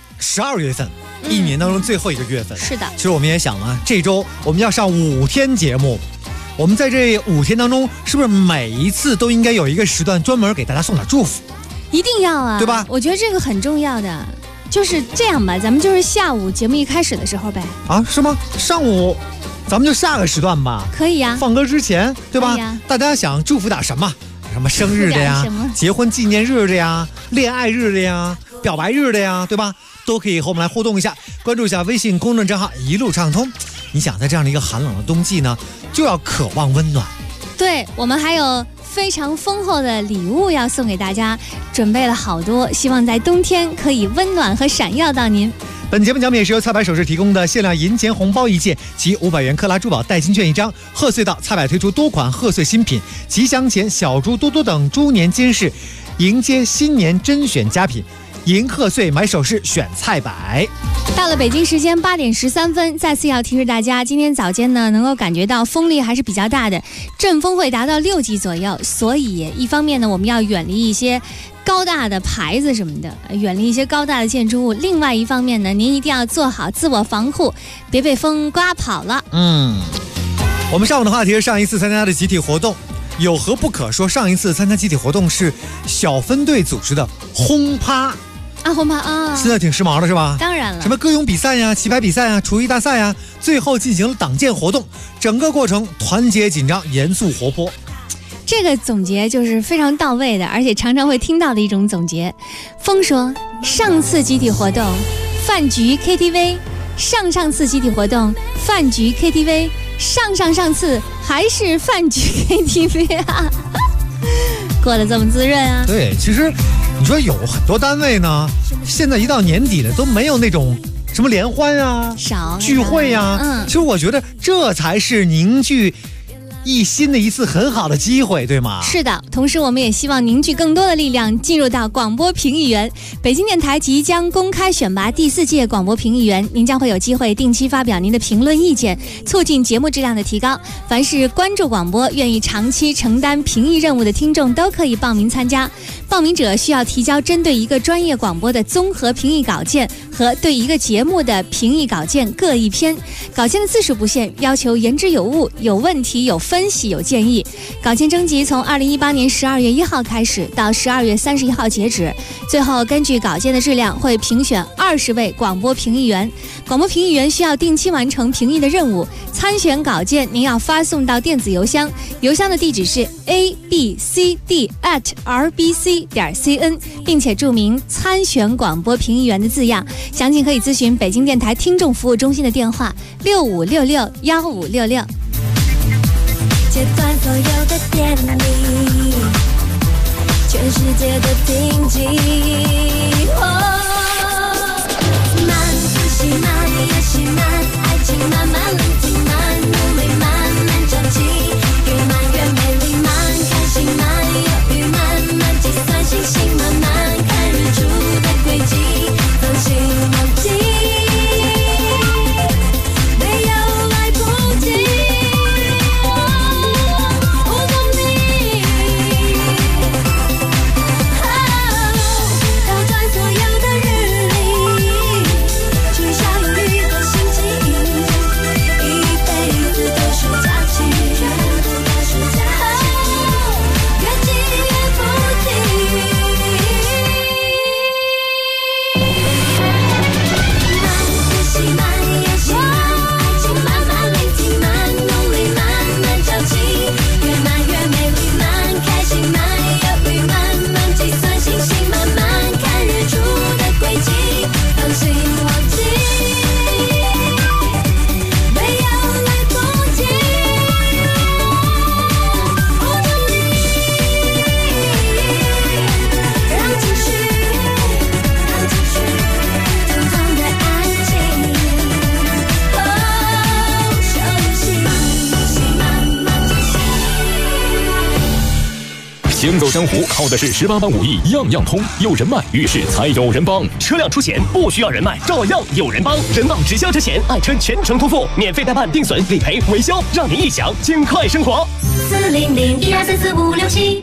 12月份，一年当中最后一个月份。 是的， 其实我们也想了，这周我们要上5天节目，我们在这5天当中，是不是每一次都应该有一个时段专门给大家送点祝福？ 一定要啊， 对吧？ 我觉得这个很重要的。就是这样吧，咱们就是下午节目一开始的时候呗。 啊，是吗？上午咱们就下个时段吧。 可以呀， 放歌之前，对吧？大家想祝福点什么？什么生日的呀，结婚纪念日的呀，恋爱日的呀，表白日的呀，对吧？都可以和我们来互动一下，关注一下微信公众账号一路畅通。你想在这样的一个寒冷的冬季呢，就要渴望温暖。 对，我们还有非常丰厚的礼物要送给大家，准备了好多，希望在冬天可以温暖和闪耀到您。 本节目奖品也是由菜百首饰提供的限量银钱红包1件及500元克拉珠宝代金券1张。贺岁到，菜百推出多款贺岁新品，吉祥钱、小猪多多等猪年金饰，迎接新年甄选佳品。迎贺岁买首饰选菜百。 到了北京时间8点13分，再次要提示大家，今天早间呢能够感觉到风力还是比较大的，阵风会达到6级左右，所以一方面呢我们要远离一些高大的牌子什么的，远离一些高大的建筑物，另外一方面呢，您一定要做好自我防护，别被风刮跑了。 我们上午的话题是上一次参加的集体活动，有何不可说？上一次参加集体活动是小分队组织的轰趴啊，轰趴啊， 现在挺时髦的是吧？ 当然了， 什么歌咏比赛呀、棋牌比赛呀、厨艺大赛呀，最后进行了党建活动，整个过程团结紧张、严肃活泼。 这个总结就是非常到位的，而且常常会听到的一种总结。风说，上次集体活动饭局 KTV， 上次集体活动饭局 KTV， 上次还是饭局 KTV 啊，过得这么滋润啊。 对，其实你说有很多单位呢，现在一到年底了都没有那种什么联欢啊、聚会啊，其实我觉得这才是凝聚一心的一次很好的机会，对吗？ 是的，同时我们也希望凝聚更多的力量，进入到广播评议员。北京电台即将公开选拔第4届广播评议员，您将会有机会定期发表您的评论意见，促进节目质量的提高。凡是关注广播、愿意长期承担评议任务的听众都可以报名参加。 报名者需要提交针对一个专业广播的综合评议稿件和对一个节目的评议稿件各1篇。稿件的字数不限，要求言之有物、有问题、有分析、有建议。稿件征集从2018年12月1号开始，到12月31号截止。最后根据稿件的质量会评选20位广播评议员。广播评议员需要定期完成评议的任务。参选稿件您要发送到电子邮箱，邮箱的地址是 abcd@rbc.cn， 并且注明参选广播评议员的字样。详情可以咨询北京电台听众服务中心的电话65661566。 切断所有的电力，全世界的停机。慢呼吸，慢也是慢，爱情慢慢冷静，慢努力，慢慢着急，越慢越美丽，慢开心，慢忧郁，慢慢计算星星，慢慢看日出的轨迹，放心忘记，没有来不及。 行走江湖靠的是18般武艺，样样通。有人脉，遇事才有人帮。 车辆出险不需要人脉，照样有人帮。人保直销车险，爱车全程托付，免费代办、定损、理赔、维修，让您一享轻快生活。 40012344567。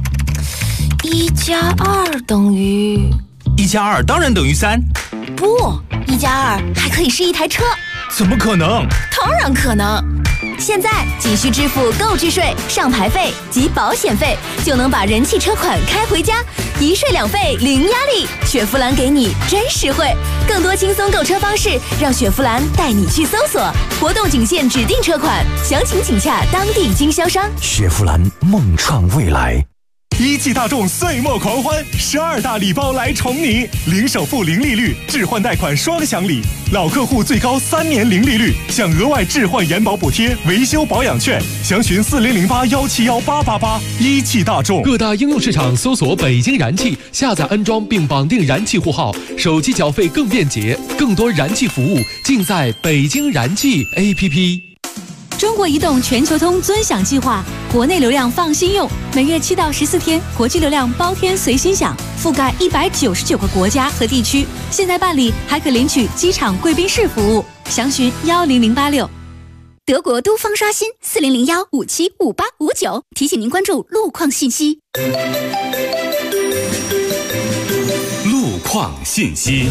1+2等于 1+2当然等于3。 不，1+2还可以是一台车。 怎么可能？ 当然可能。现在仅需支付购置税、上牌费及保险费，就能把人气车款开回家，一税两费零压力。雪佛兰给你真实惠，更多轻松购车方式，让雪佛兰带你去搜索。活动仅限指定车款，详情请洽当地经销商。 雪佛兰梦创未来。 一汽大众岁末狂欢，12大礼包来宠你，零首付、零利率，置换贷款双享礼，老客户最高3年零利率，享额外置换延保补贴、维修保养券，详询4008171888。一汽大众各大应用市场搜索北京燃气，下载安装并绑定燃气户号，手机缴费更便捷，更多燃气服务尽在北京燃气 APP。 中国移动全球通尊享计划，国内流量放心用，每月7到14天，国际流量包天随心享，覆盖199个国家和地区。现在办理还可领取机场贵宾室服务，详询10086。 德国都方刷新40015755859，提醒您关注路况信息。 路况信息。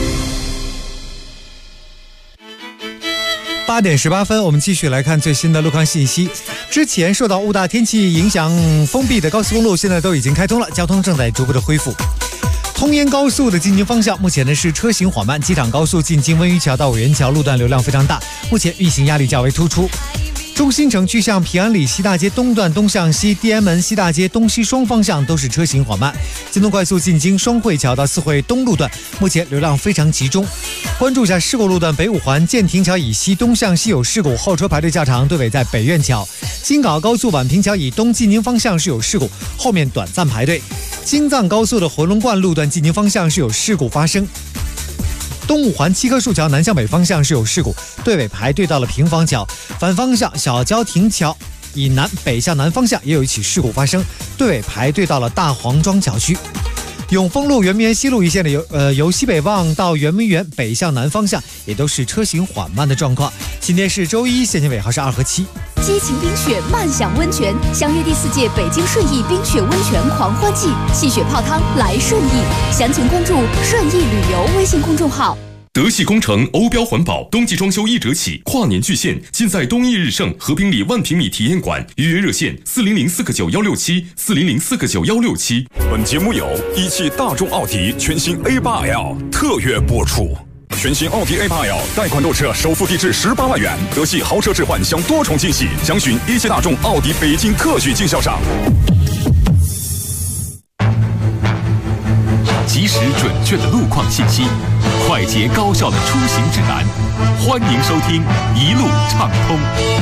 8点18分，我们继续来看最新的路况信息。之前受到雾大天气影响封闭的高速公路，现在都已经开通了，交通正在逐步的恢复。通燕高速的进京方向，目前呢是车行缓慢，机场高速进京温榆桥到委员桥路段流量非常大，目前运行压力较为突出。中心城区向平安里西大街东段东向西，地安门西大街东西双方向都是车行缓慢。京东快速进京双汇桥到四惠东路段，目前流量非常集中。关注一下事故路段，北五环建亭桥以西东向西有事故，后车排队较长，队尾在北苑桥。京港高速宛平桥以东进京方向是有事故，后面短暂排队。京藏高速的回龙观路段进京方向是有事故发生。东五环七棵树桥南向北方向是有事故，队尾排队到了平房桥，反方向小郊亭桥以南北向南方向也有一起事故发生，队尾排队到了大黄庄桥区。永丰路圆明园西路一线的由西北望到圆明园北向南方向也都是车行缓慢的状况。今天是周一，现行尾号是2和7。 激情冰雪慢享温泉，相约第4届北京顺义冰雪温泉狂欢季，戏雪泡汤来顺义。详情关注顺义旅游微信公众号。 德系工程欧标环保，冬季装修1折起，跨年巨献，尽在东义日盛和平里1万平米体验馆。预约热线4004个9167，4004个9167。 本节目由一汽大众奥迪全新 A8L 特约播出。全新奥迪 A8L 贷款购车首付低至18万元，德系豪车置换享多重惊喜，详询一汽大众奥迪北京特许经销商。 及时准确的路况信息，快捷高效的出行指南，欢迎收听一路畅通。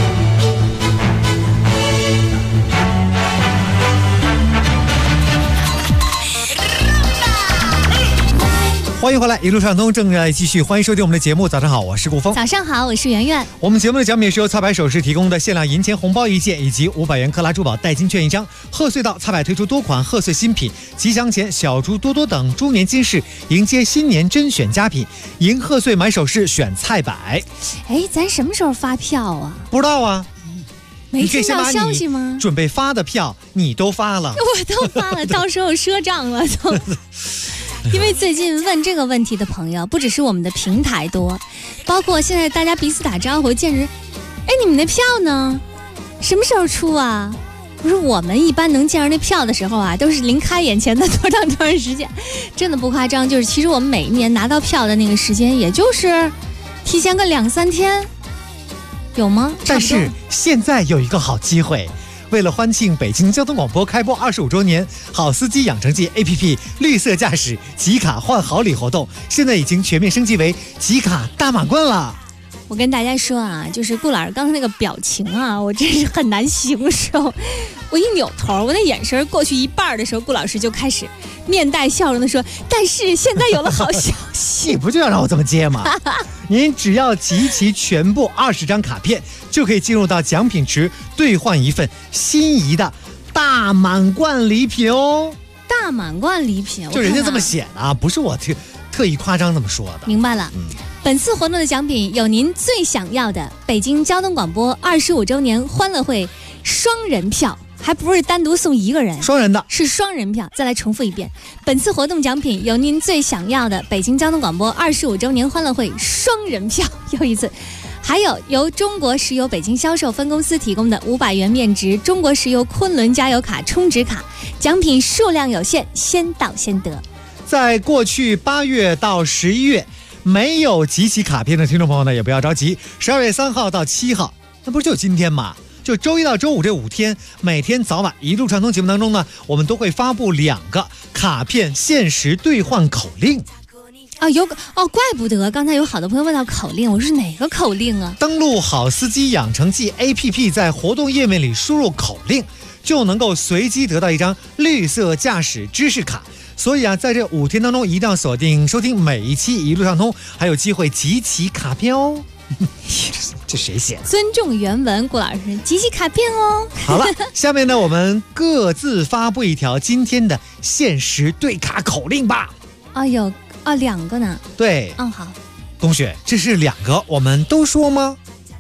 欢迎回来，一路畅通正在继续，欢迎收听我们的节目。早上好，我是顾峰。 早上好，我是圆圆。 我们节目的奖品是由擦牌首饰提供的限量银钱红包1件，以及500元克拉珠宝代金券1张。贺岁到，擦牌推出多款贺岁新品，吉祥钱、小猪多多等猪年金饰，迎接新年甄选佳品，迎贺岁买首饰选菜摆。 哎，咱什么时候发票啊？ 不知道啊。 没听到消息吗？ 准备发的票你都发了， 我都发了，到时候赊账了都。因为最近问这个问题的朋友不只是我们的平台多，包括现在大家彼此打招呼见人，哎，你们那票呢？什么时候出啊？不是，我们一般能见着那票的时候啊，都是临开演前的多长时间，真的不夸张。就是其实我们每一年拿到票的那个时间，也就是提前个2-3天，有吗？ 但是现在有一个好机会。为了欢庆北京交通广播开播25周年，好司机养成记 APP 绿色驾驶集卡换好礼活动，现在已经全面升级为集卡大满贯了。 我跟大家说啊，就是顾老师刚才那个表情啊，我真是很难形容。我一扭头，我那眼神过去一半的时候，顾老师就开始面带笑容的说：“但是现在有了好消息。” 你不就要让我这么接吗？您只要集齐全部20张卡片，就可以进入到奖品池兑换一份心仪的大满贯礼品哦。 大满贯礼品， 就人家这么写的啊，不是我特意夸张这么说的。 明白了。本次活动的奖品有您最想要的北京交通广播25周年欢乐会双人票，还不是单独送一个人， 双人的， 是双人票。再来重复一遍，本次活动奖品有您最想要的北京交通广播25周年欢乐会双人票，又一次。还有由中国石油北京销售分公司提供的500元面值中国石油昆仑加油卡充值卡，奖品数量有限，先到先得。 在过去8月到11月没有集齐卡片的听众朋友呢，也不要着急，12月3号到7号，那不是就今天吗？就周一到周五这5天，每天早晚一路畅通节目当中呢，我们都会发布2个卡片限时兑换口令。 怪不得刚才有好多朋友问到口令，我说哪个口令啊？ 登录好司机养成记 APP， 在活动页面里输入口令，就能够随机得到一张绿色驾驶知识卡。所以啊，在这5天当中，一定要锁定收听每一期一路畅通，还有机会集齐卡片哦。这谁写的？ 尊重原文，顾老师，集齐卡片哦。 好了，下面呢，我们各自发布一条今天的限时兑卡口令吧。 有2个呢。 对， 好。 冬雪，这是2个，我们都说吗？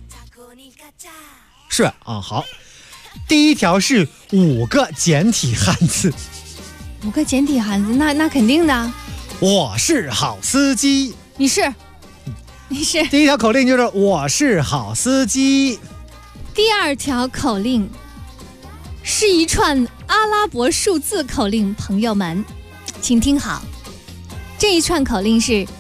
是啊，好。第一条是5个简体汉字。 5个简体汉字，那肯定的。 我是好司机。 你是。 第一条口令就是我是好司机。 第2条口令是一串阿拉伯数字口令，朋友们，请听好，这一串口令是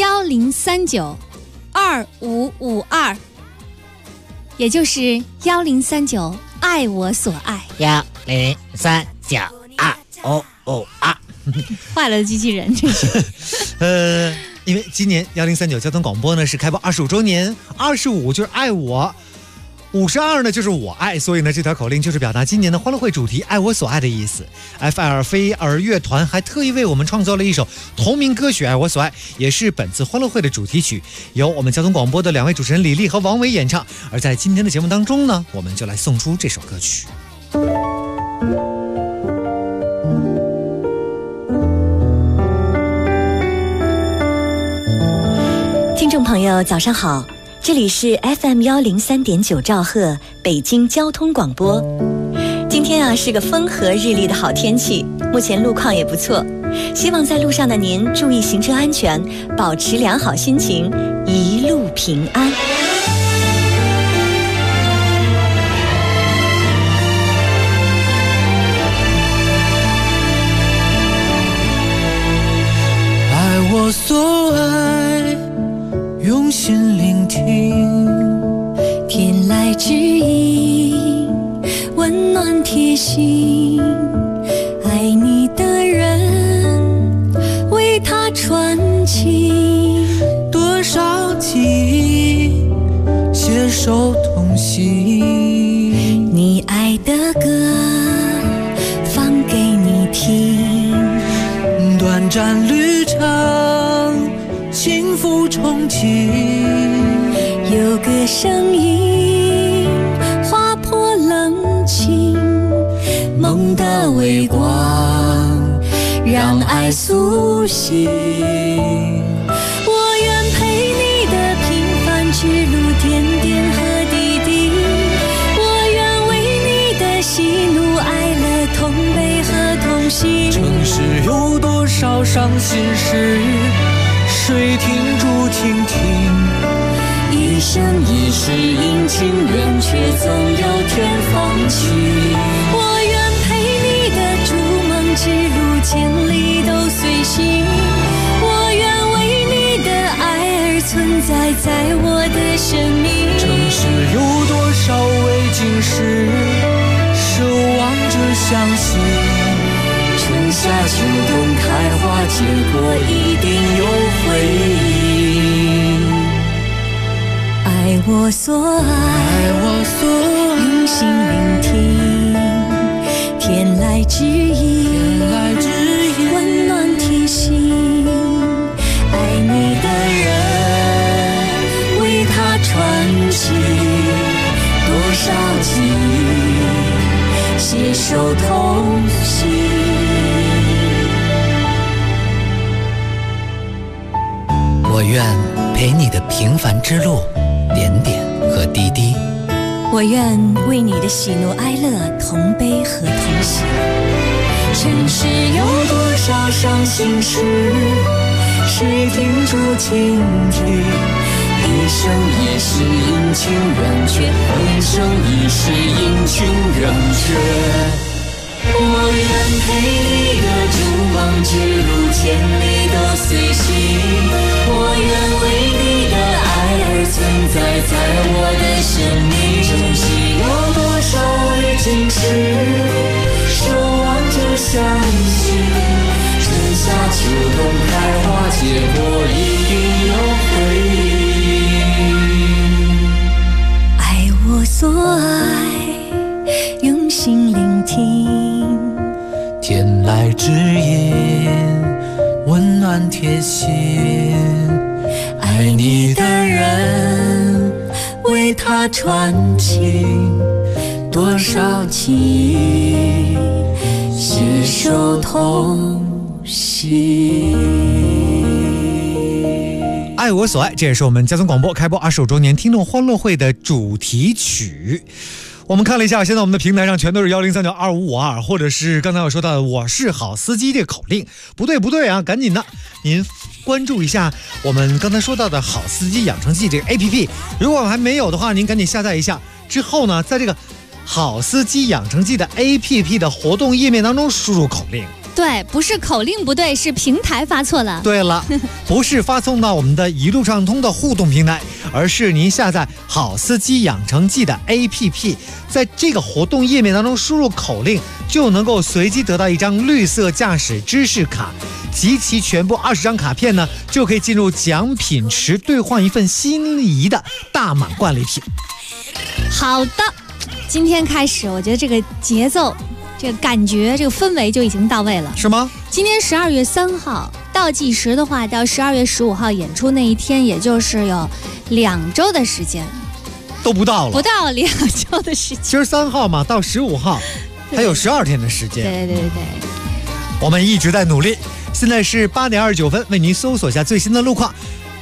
10392552，也就是1039爱我所爱。 10392552。 坏了的机器人，这是。 因为今年1039交通广播呢是开播25周年，25就是爱我，52呢就是我爱，所以呢这条口令就是表达今年的欢乐会主题爱我所爱的意思。埃尔菲尔乐团还特意为我们创作了一首同名歌曲爱我所爱，也是本次欢乐会的主题曲，由我们交通广播的2位主持人李丽和王伟演唱。而在今天的节目当中呢，我们就来送出这首歌曲。 听众朋友早上好， 这里是 FM103.9兆赫北京交通广播。今天啊是个风和日丽的好天气，目前路况也不错，希望在路上的您注意行车安全，保持良好心情，一路平安。 爱我所爱，用心聆听， 天籁之音，温暖贴心。爱你的人，为他传情， 多少记忆携手同行。 你爱的歌，放给你听。 短暂旅程，幸福憧憬。 有个声音划破冷清，梦的微光让爱苏醒。我愿陪你的平凡之路，点点和滴滴。我愿为你的喜怒哀乐同悲和同行。 城市有多少伤心事，谁停住倾听？ 一生一世阴晴圆缺，总有天风起。我愿陪你的逐梦之路，千里都随行。我愿为你的爱而存在，在我的生命。 城市有多少未经事，守望着相信。 春夏秋冬开花结果，一定有回应。爱我所爱，用心聆听，天籁之音，温暖贴心。爱你的人，为他传情，多少记忆携手同行。 我愿陪你的平凡之路，点点和滴滴。 我愿为你的喜怒哀乐同悲和同喜。 尘世有多少伤心事，谁停住倾听？一生一世阴晴圆缺，一生一世阴晴圆缺。我愿陪你的逐梦之路，千里都随行。我愿为你的爱而存在，在我的生命。珍惜有多少未经事，守望着相信。春夏秋冬开花结果，一定有回应。爱我所爱，用心聆听， 天籁之音，温暖贴心。爱你的人，为他传情，多少记忆携手同行。 爱我所爱，这也是我们交通广播开播25周年听众欢乐会的主题曲。我们看了一下，现在我们的平台上全都是103.2552，或者是刚才我说到的我是好司机这个口令。不对啊，赶紧的，您关注一下我们刚才说到的好司机养成记这个 APP， 如果还没有的话，您赶紧下载一下。之后呢，在这个好司机养成记的 APP 的活动页面当中输入口令。 对，不是口令不对，是平台发错了。 对了，不是发送到我们的一路畅通的互动平台，而是您下载好司机养成记的 APP， 在这个活动页面当中输入口令，就能够随机得到一张绿色驾驶知识卡，集齐全部20张卡片呢，就可以进入奖品池兑换一份心仪的大满贯礼品。 好的，今天开始，我觉得这个节奏，这个感觉，这个氛围就已经到位了， 是吗？ 今天12月3号倒计时的话，到12月15号演出那一天，也就是有2周的时间， 都不到了， 不到2周的时间。 今儿3号嘛，到15号，还有12天的时间。 对， 我们一直在努力。现在是8点29分，为您搜索一下最新的路况。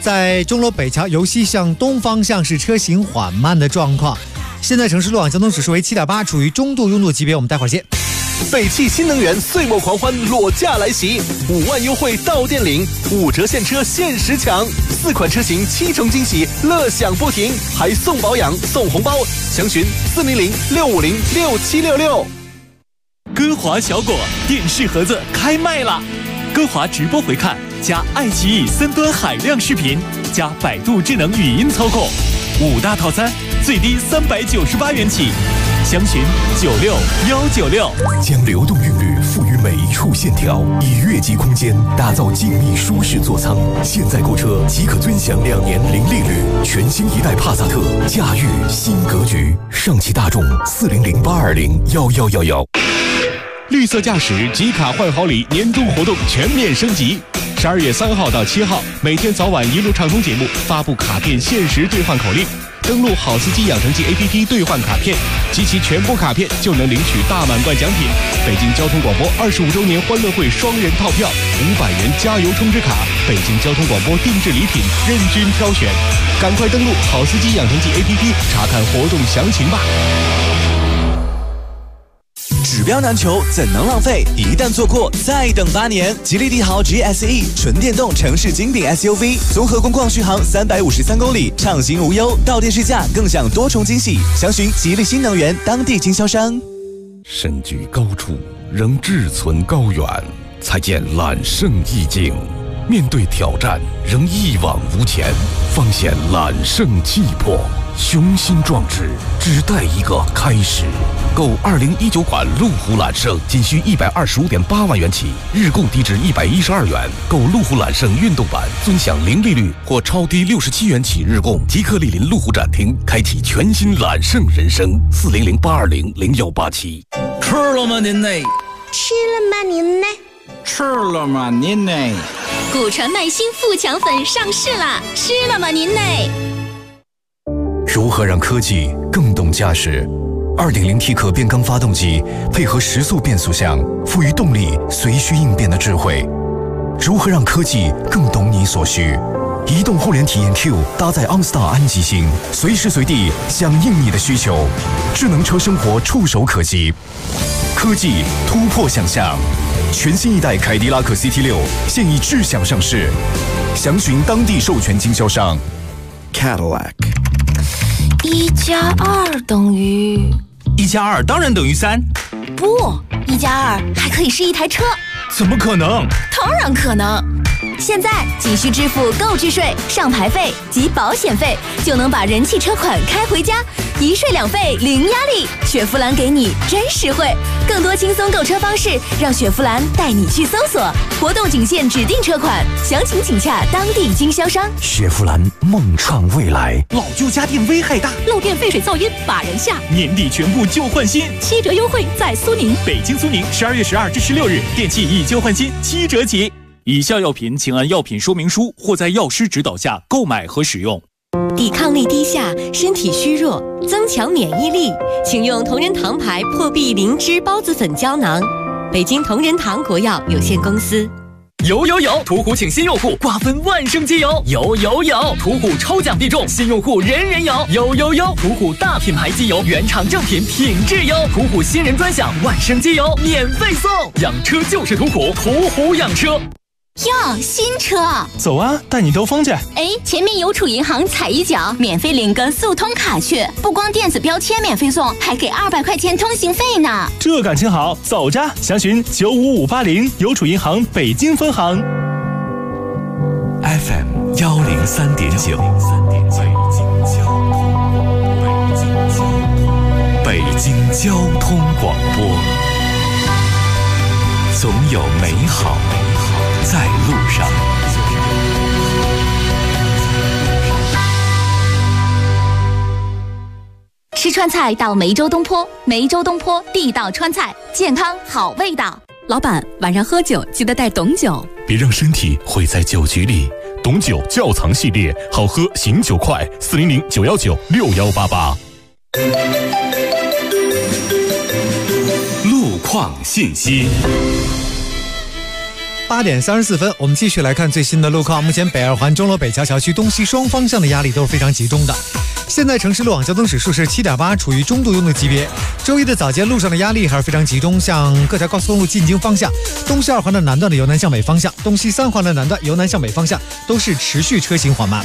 在钟楼北桥由西向东方向是车行缓慢的状况。现在城市路网交通指数为7.8，处于中度拥堵级别。我们待会儿见。 北汽新能源岁末狂欢裸驾来袭，5万优惠到店领，5折现车限时抢，4款车型7重惊喜，乐享不停，还送保养送红包，详询400-650-6766。 歌华小果电视盒子开卖了，歌华直播回看加爱奇艺3端海量视频加百度智能语音操控，5大套餐最低398元起。详询96196。 将流动韵律赋予每一处线条，以越级空间打造静谧舒适座舱。现在购车即可尊享2年零利率，全新一代帕萨特驾驭新格局。上汽大众400-820-1111。 绿色驾驶集卡换好礼年终活动全面升级。12月3号到7号，每天早晚一路畅通节目发布卡片限时兑换口令。登录好司机养成记 APP 兑换卡片，集齐全部卡片就能领取大满贯奖品。北京交通广播25周年欢乐会双人套票，500元加油充值卡，北京交通广播定制礼品任君挑选。赶快登录好司机养成记 APP 查看活动详情吧。 指标难求，怎能浪费？一旦错过，再等8年。吉利帝豪 GSE 纯电动城市精品 SUV， 综合工况续航353公里，畅行无忧。到店试驾更享多重惊喜，详询吉利新能源当地经销商。 身居高处，仍志存高远，才见揽胜意境；面对挑战，仍一往无前，方显揽胜气魄。雄心壮志，只待一个开始。购2019款路虎揽胜，仅需125.8万元起，日供低至112元。购路虎揽胜运动版，尊享零利率或超低67元起日供。即刻莅临路虎展厅，开启全新揽胜人生。400-820-0187。 吃了吗您呢？ 吃了吗您呢？ 吃了吗您呢？ 古传麦新富强粉上市啦！吃了吗您呢？ 如何让科技更懂驾驶？ 2.0T 可变缸发动机配合时速变速箱，赋予动力随需应变的智慧。如何让科技更懂你所需？移动互联体验 Q 搭载 OnStar 安吉星，随时随地响应你的需求。智能车生活触手可及，科技突破想象。全新一代凯迪拉克 CT6 现已智享上市，详询当地授权经销商。Cadillac。 1+2等于 1+2当然等于3， 不，1+2还可以是一台车。 怎么可能？ 当然可能。现在仅需支付购置税、上牌费及保险费，就能把人气车款开回家，一税两费零压力。雪佛兰给你真实惠，更多轻松购车方式，让雪佛兰带你去搜索。活动仅限指定车款，详情请洽当地经销商。 雪佛兰梦创未来。 老旧家电危害大， 漏电废水噪音把人吓。 年底全部旧换新 ，7折优惠在苏宁。 北京苏宁12月12至16日，电器以旧换新7折起。以下药品请按药品说明书或在药师指导下购买和使用。 抵抗力低下，身体虚弱，增强免疫力，请用同仁堂牌破壁灵芝孢子粉胶囊。北京同仁堂国药有限公司。 有！途虎请新用户瓜分万圣节有！有！途虎抽奖必中，新用户人人有！有！途虎大品牌机油，原厂正品，品质优。途虎新人专享万圣节油免费送，养车就是途虎，途虎养车。 哟，新车！ 走啊，带你兜风去。 哎，前面邮储银行踩一脚，免费领个速通卡去，不光电子标签免费送，还给200块钱通行费呢。 这感情好，走着！详询95580邮储银行北京分行。 FM 103.9，北京交通广播，总有美好在路上。 吃川菜到梅州东坡，梅州东坡地道川菜，健康好味道。 老板，晚上喝酒记得带董酒， 别让身体毁在酒局里。董酒窖藏系列，好喝醒酒快，400-919-6188。路况信息。 8点34分，我们继续来看最新的路况。目前北二环钟楼北桥桥区东西双方向的压力都是非常集中的。现在城市路网交通指数是7.8，处于中度拥堵级别。周一的早间路上的压力还是非常集中，像各条高速公路进京方向，东西2环的南段的由南向北方向，东西3环的南段由南向北方向都是持续车行缓慢。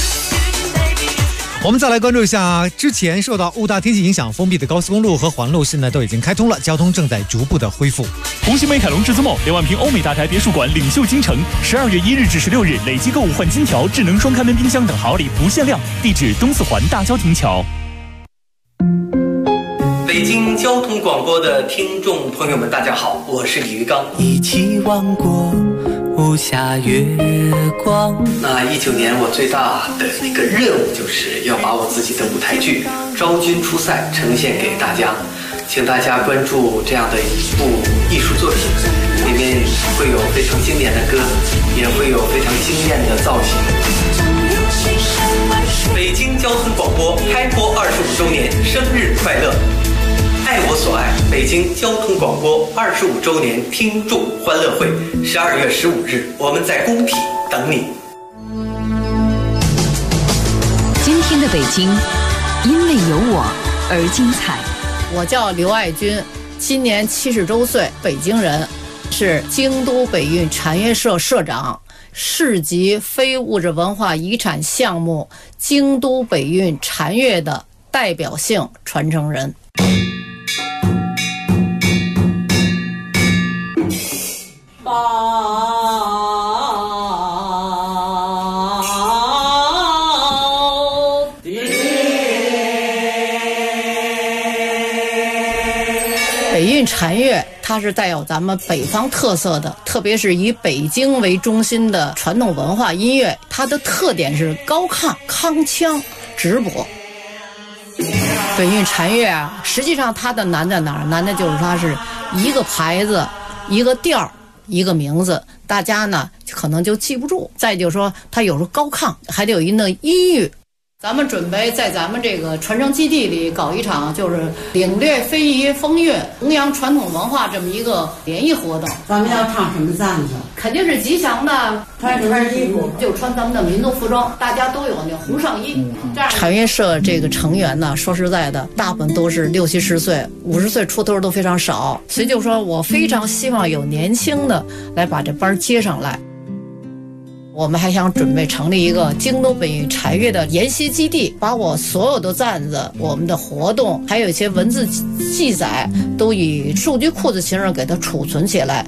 我们再来关注一下之前受到雾大天气影响封闭的高速公路和环路，现在都已经开通了，交通正在逐步的恢复。 红星美凯龙至尊梦2万平欧美大宅别墅馆领袖京城，12月1日至16日累计购物换金条、智能双开门冰箱等好礼不限量，地址东四环大郊亭桥。 北京交通广播的听众朋友们，大家好，我是李玉刚。 一起望过无暇月光。 那19年我最大的一个任务就是要把我自己的舞台剧《昭君出塞》呈现给大家，请大家关注这样的一部艺术作品，里面会有非常经典的歌，也会有非常惊艳的造型。北京交通广播开播25周年生日快乐！爱我所爱，北京交通广播25周年听众欢乐会，12月15日，我们在工体等你。 今天的北京，因为有我而精彩。 我叫刘爱军，今年70周岁，北京人，是京都北运禅乐社社长，市级非物质文化遗产项目京都北运禅乐的代表性传承人。北运禅乐它是带有咱们北方特色的，特别是以北京为中心的传统文化音乐，它的特点是高亢、康腔、直播。北运禅乐啊，实际上它的难在哪儿？难的就是它是一个牌子、一个调、一个名字，大家呢可能就记不住。再就是说，它有时候高亢，还得有一个音乐。咱们准备在咱们这个传承基地里搞一场，就是领略非遗风韵、弘扬传统文化这么一个联谊活动。 咱们要唱什么站子？ 肯定是吉祥的， 穿什么衣服？ 就穿咱们的民族服装，大家都有那红上衣。禅乐社这个成员呢，说实在的，大部分都是60、70岁，50岁出头都非常少，所以就说我非常希望有年轻的来把这班接上来。我们还想准备成立一个京都北运禅乐的研习基地，把我所有的站子、我们的活动，还有一些文字记载，都以数据库的形式给它储存起来。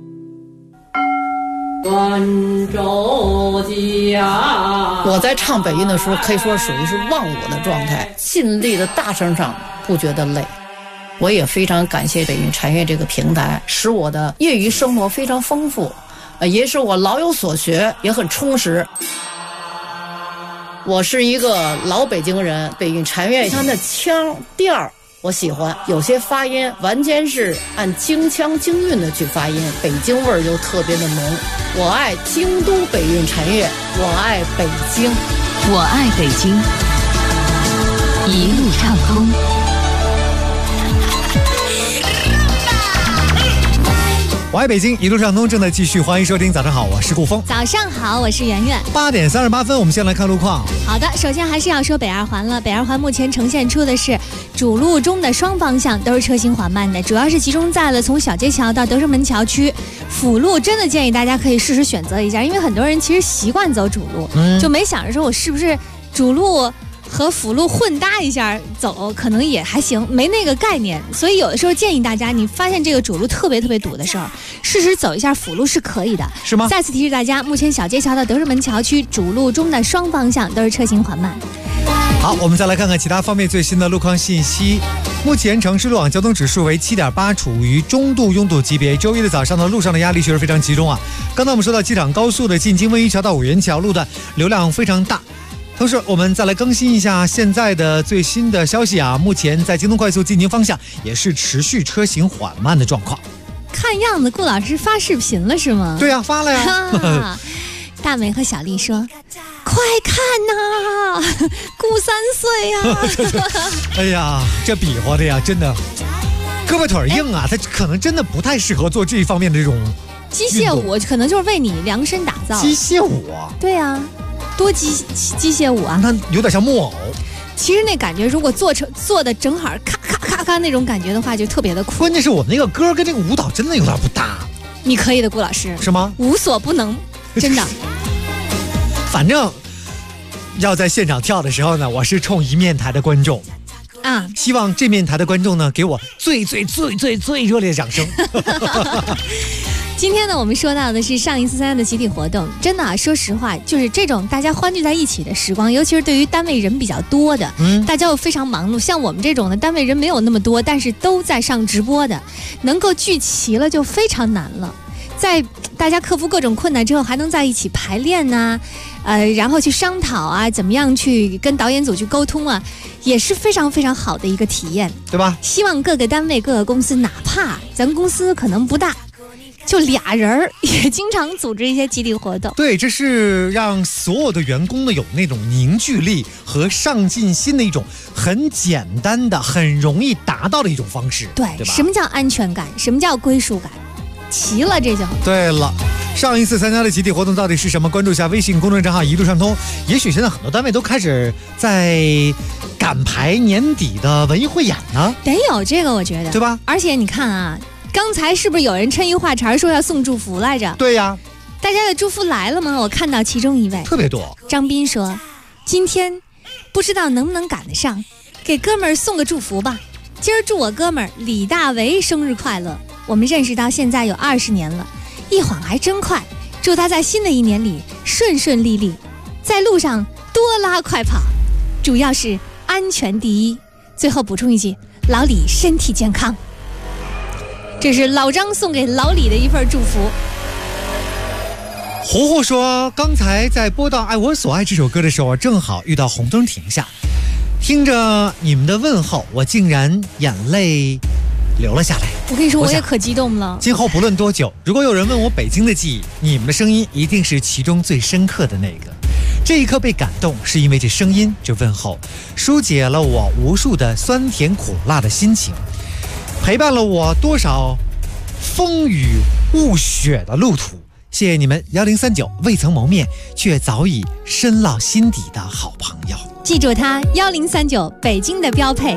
我在唱北运的时候，可以说属于是忘我的状态，尽力的大声唱，不觉得累。我也非常感谢北运禅乐这个平台，使我的业余生活非常丰富。也是我老有所学，也很充实。我是一个老北京人，北运禅乐它的腔调我喜欢，有些发音完全是按京腔京韵的去发音，北京味儿就特别的浓。我爱京都北运禅乐，我爱北京， 我爱北京，一路畅通。 我爱北京，一路畅通正在继续，欢迎收听。早上好，我是顾峰。 早上好，我是圆圆。 8点38分，我们先来看路况。 好的，首先还是要说北二环了。北二环目前呈现出的是主路中的双方向都是车行缓慢的，主要是集中在了从小街桥到德胜门桥区。辅路真的建议大家可以试试选择一下，因为很多人其实习惯走主路，就没想着说我是不是主路和辅路混搭一下走，可能也还行，没那个概念。所以有的时候建议大家，你发现这个主路特别堵的时候，试试走一下辅路是可以的， 是吗？ 再次提示大家，目前小街桥到德胜门桥区主路中的双方向都是车行缓慢。 好，我们再来看看其他方面最新的路况信息。目前城市路网交通指数为7.8，处于中度拥堵级别。周一的早上呢，路上的压力确实非常集中啊。刚才我们说到机场高速的进京温榆桥到五元桥路段流量非常大。同时我们再来更新一下现在的最新的消息啊，目前在京东快速进京方向也是持续车行缓慢的状况。 看样子顾老师发视频了是吗？ 对呀，发了呀。 大美和小丽说快看呐，顾3岁呀。 哎呀，这比划的呀，真的胳膊腿硬啊，他可能真的不太适合做这一方面的这种机械舞可能就是为你量身打造。 机械舞啊？ 对啊，多机械舞啊。 那有点像木偶。 其实那感觉，如果做的正好咔咔咔咔那种感觉的话，就特别的酷。 关键是我们那个歌跟这个舞蹈真的有点不搭。 你可以的，顾老师。 是吗？ 无所不能，真的。 反正要在现场跳的时候呢，我是冲一面台的观众啊， 希望这面台的观众呢给我最热烈的掌声。 今天呢，我们说到的是上143的集体活动，真的说实话，就是这种大家欢聚在一起的时光，尤其是对于单位人比较多的，大家又非常忙碌，像我们这种的单位人没有那么多，但是都在上直播的，能够聚齐了就非常难了。在大家克服各种困难之后，还能在一起排练呐，然后去商讨啊，怎么样去跟导演组去沟通啊，也是非常非常好的一个体验， 对吧？ 希望各个单位、各个公司，哪怕咱公司可能不大，就俩人也经常组织一些集体活动。 对，这是让所有的员工呢有那种凝聚力和上进心的一种很简单的、很容易达到的一种方式。 对吧？ 什么叫安全感？什么叫归属感？齐了，这就对了。上143参加的集体活动到底是什么？关注一下微信公众账号一路畅通。也许现在很多单位都开始在赶排年底的文艺汇演呢， 得有这个，我觉得， 对吧？ 而且你看啊，刚才是不是有人趁一话茬说要送祝福来着？ 对呀， 大家的祝福来了吗？我看到其中一位特别多。 张斌说：“今天不知道能不能赶得上，给哥们儿送个祝福吧。今儿祝我哥们儿李大为生日快乐。我们认识到现在有20年了，一晃还真快。祝他在新的一年里顺顺利利，在路上多拉快跑，主要是安全第一。最后补充一句，老李身体健康。”这是老张送给老李的一份祝福。 胡胡说，刚才在播到《爱我所爱》这首歌的时候，正好遇到红灯停下，听着你们的问候，我竟然眼泪流了下来。 我跟你说，我也可激动了。 今后不论多久，如果有人问我北京的记忆，你们的声音一定是其中最深刻的那个。这一刻被感动，是因为这声音，这问候，疏解了我无数的酸甜苦辣的心情，陪伴了我多少风雨雾雪的路途。谢谢你们，1039未曾谋面却早已深烙心底的好朋友。 记住它，1039北京的标配。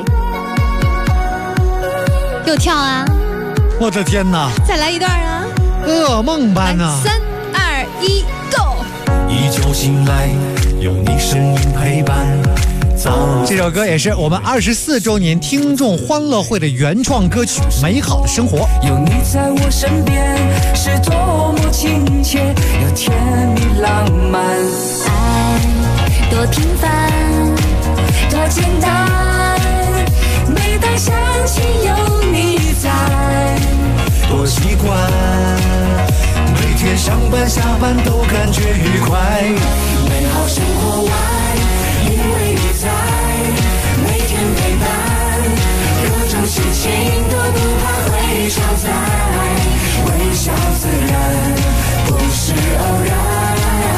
又跳啊！ 我的天哪！ 再来一段啊！ 噩梦般啊 ！3、2、1 ，Go！ 一觉醒来，有你声音陪伴。 这首歌也是我们24周年听众欢乐会的原创歌曲《美好的生活》。 有你在我身边，是多么亲切又甜蜜浪漫。 爱多平凡，多简单，每当想起有你在， 多习惯。每天上班下班都感觉愉快。美好生活外，因为你在，每天陪伴，各种事情都不怕会超载，微笑自然，不是偶然。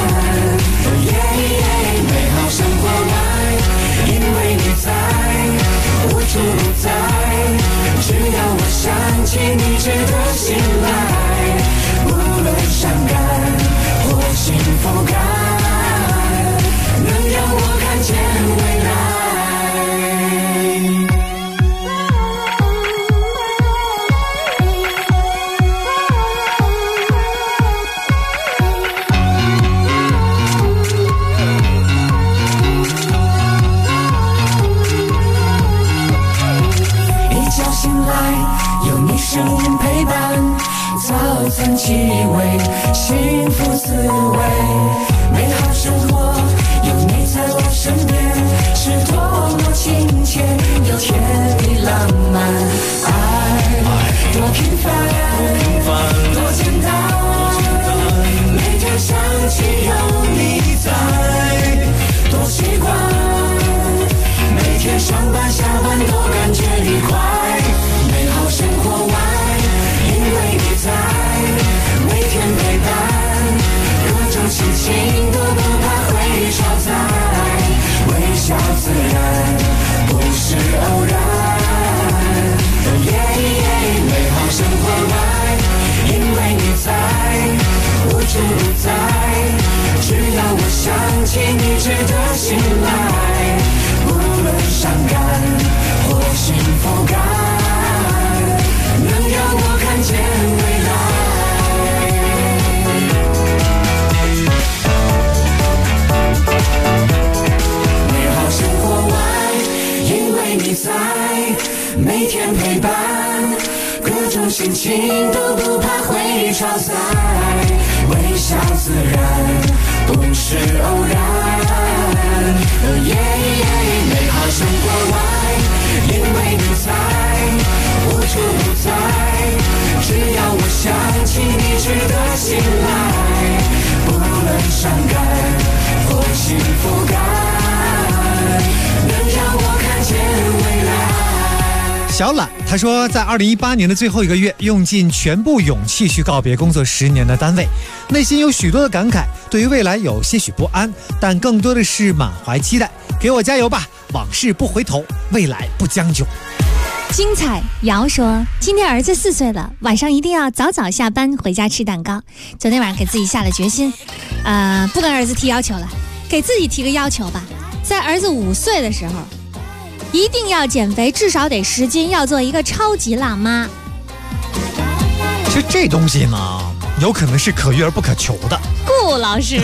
美好生活外，因为你在，无处不在，只要我想起你值得信赖，无论伤感或幸福感，能让我看见未来。一觉醒来，有你声音陪伴，早餐气味，幸福滋味，美好生活，有你在我身边，是多么亲切又甜蜜浪漫。爱多平凡，多简单，每天想起有你在，多习惯，每天上班下班都感觉愉快。美好生活外，因为你在，每天陪伴，各种事情都不怕会超载，微笑自然，不是偶然。 伴，各种心情都不怕会超载，微笑自然，不是偶然。美好生活外，因为你在，无处不在，只要我想起你值得信赖，不论伤感或幸福感，能让我看见未来。 小懒他说，在2018年的最后一个月，用尽全部勇气去告别工作10年的单位，内心有许多的感慨，对于未来有些许不安，但更多的是满怀期待。给我加油吧，往事不回头，未来不将就。 精彩瑶说，今天儿子4岁了，晚上一定要早早下班回家吃蛋糕。昨天晚上给自己下了决心，不跟儿子提要求了，给自己提个要求吧，在儿子5岁的时候一定要减肥，至少得10斤，要做一个超级辣妈。 其实这东西呢，有可能是可遇而不可求的。 顾老师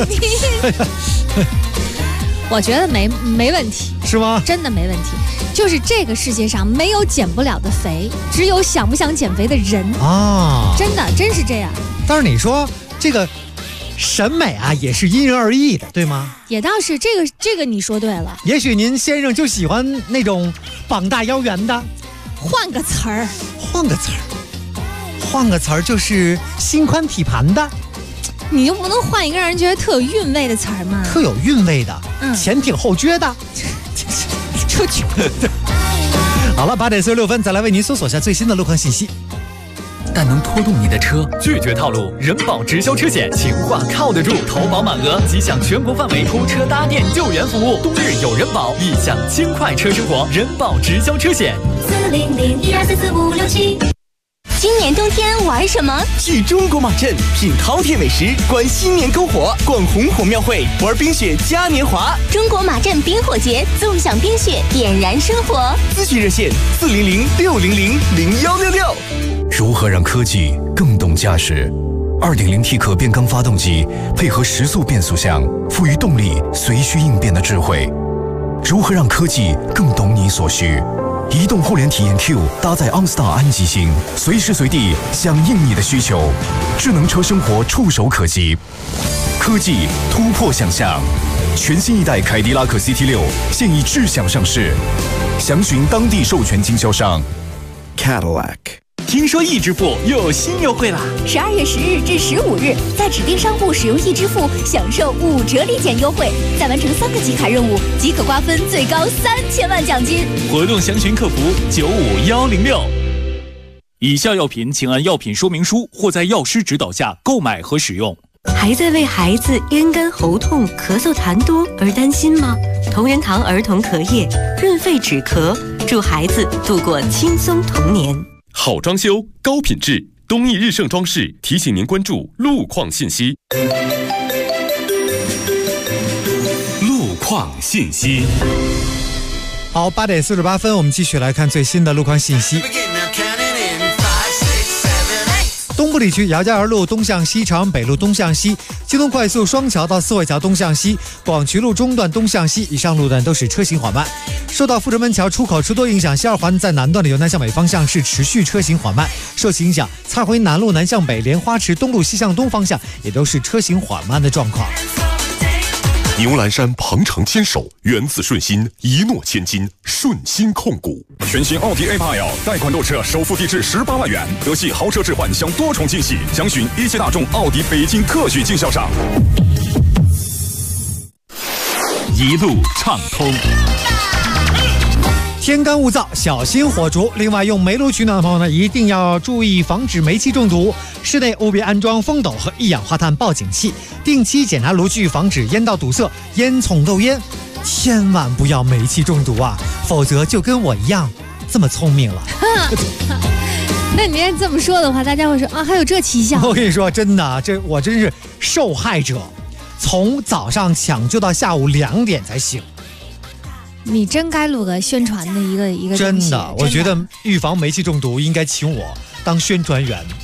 我觉得没问题， 是吗？ 真的没问题。就是这个世界上没有减不了的肥，只有想不想减肥的人啊！真的，真是这样。 但是你说这个审美啊，也是因人而异的，对吗？ 也倒是，这个你说对了。 也许您先生就喜欢那种膀大腰圆的。 换个词儿， 就是心宽体盘的。 你就不能换一个让人觉得特有韵味的词儿吗？ 特有韵味的，前挺后撅的。 出去。 好了，8点46分，再来为您搜索下最新的路况信息。 但能拖动你的车，拒绝套路。人保直销车险，情话靠得住，投保满额即享全国范围拖车搭电救援服务。冬日有人保，一享轻快车生活。人保直销车险 40012444567。今年冬天玩什么？ 去中国马镇品饕餮美食，观新年篝火，逛红火庙会，玩冰雪嘉年华。 中国马镇冰火节，纵享冰雪，点燃生活。 咨询热线40060000166。 如何让科技更懂驾驶？ 2.0T 可变缸发动机配合时速变速箱，赋予动力随需应变的智慧。如何让科技更懂你所需？移动互联体验 Q 搭载 OnStar 安吉星，随时随地响应你的需求。智能车生活触手可及，科技突破想象。全新一代凯迪拉克 CT6现已智享上市，详询当地授权经销商 Cadillac。 听说易支付又有新优惠啦 ！12月10日至15日，在指定商铺使用易支付，享受5折立减优惠。再完成3个集卡任务，即可瓜分最高3000万奖金。 活动详询客服95106。以下药品请按药品说明书或在药师指导下购买和使用。 还在为孩子咽干喉痛、咳嗽痰多而担心吗？同仁堂儿童咳液润肺止咳，助孩子度过轻松童年。 好装修，高品质。东义日盛装饰提醒您关注路况信息。路况信息。 好，8点48分，我们继续来看最新的路况信息。东部地区姚家园路东向西、朝阳北路东向西、京东快速双桥到四惠桥东向西、广渠路中段东向西以上路段都是车行缓慢。受到富春门桥出口车多影响，西二环在南段的由南向北方向是持续车行缓慢。受其影响，蔡回南路南向北、莲花池东路西向东方向也都是车行缓慢的状况。 牛栏山鹏程牵手，源自顺心，一诺千金，顺心控股。 全新奥迪 A8L 贷款购车，首付低至18万元，德系豪车置换享多重惊喜，详询一汽大众奥迪北京特许经销商。 一路畅通。 天干物燥，小心火烛。另外，用煤炉取暖的朋友呢，一定要注意防止煤气中毒。室内务必安装风斗和一氧化碳报警器，定期检查炉具，防止烟道堵塞、烟囱漏烟。千万不要煤气中毒啊，否则就跟我一样这么聪明了。 那你要这么说的话，大家会说啊，还有这奇效？ 我跟你说，真的，我真是受害者，从早上抢救到下午2点才醒。 你真该录个宣传的一个真的，我觉得预防煤气中毒应该请我当宣传员。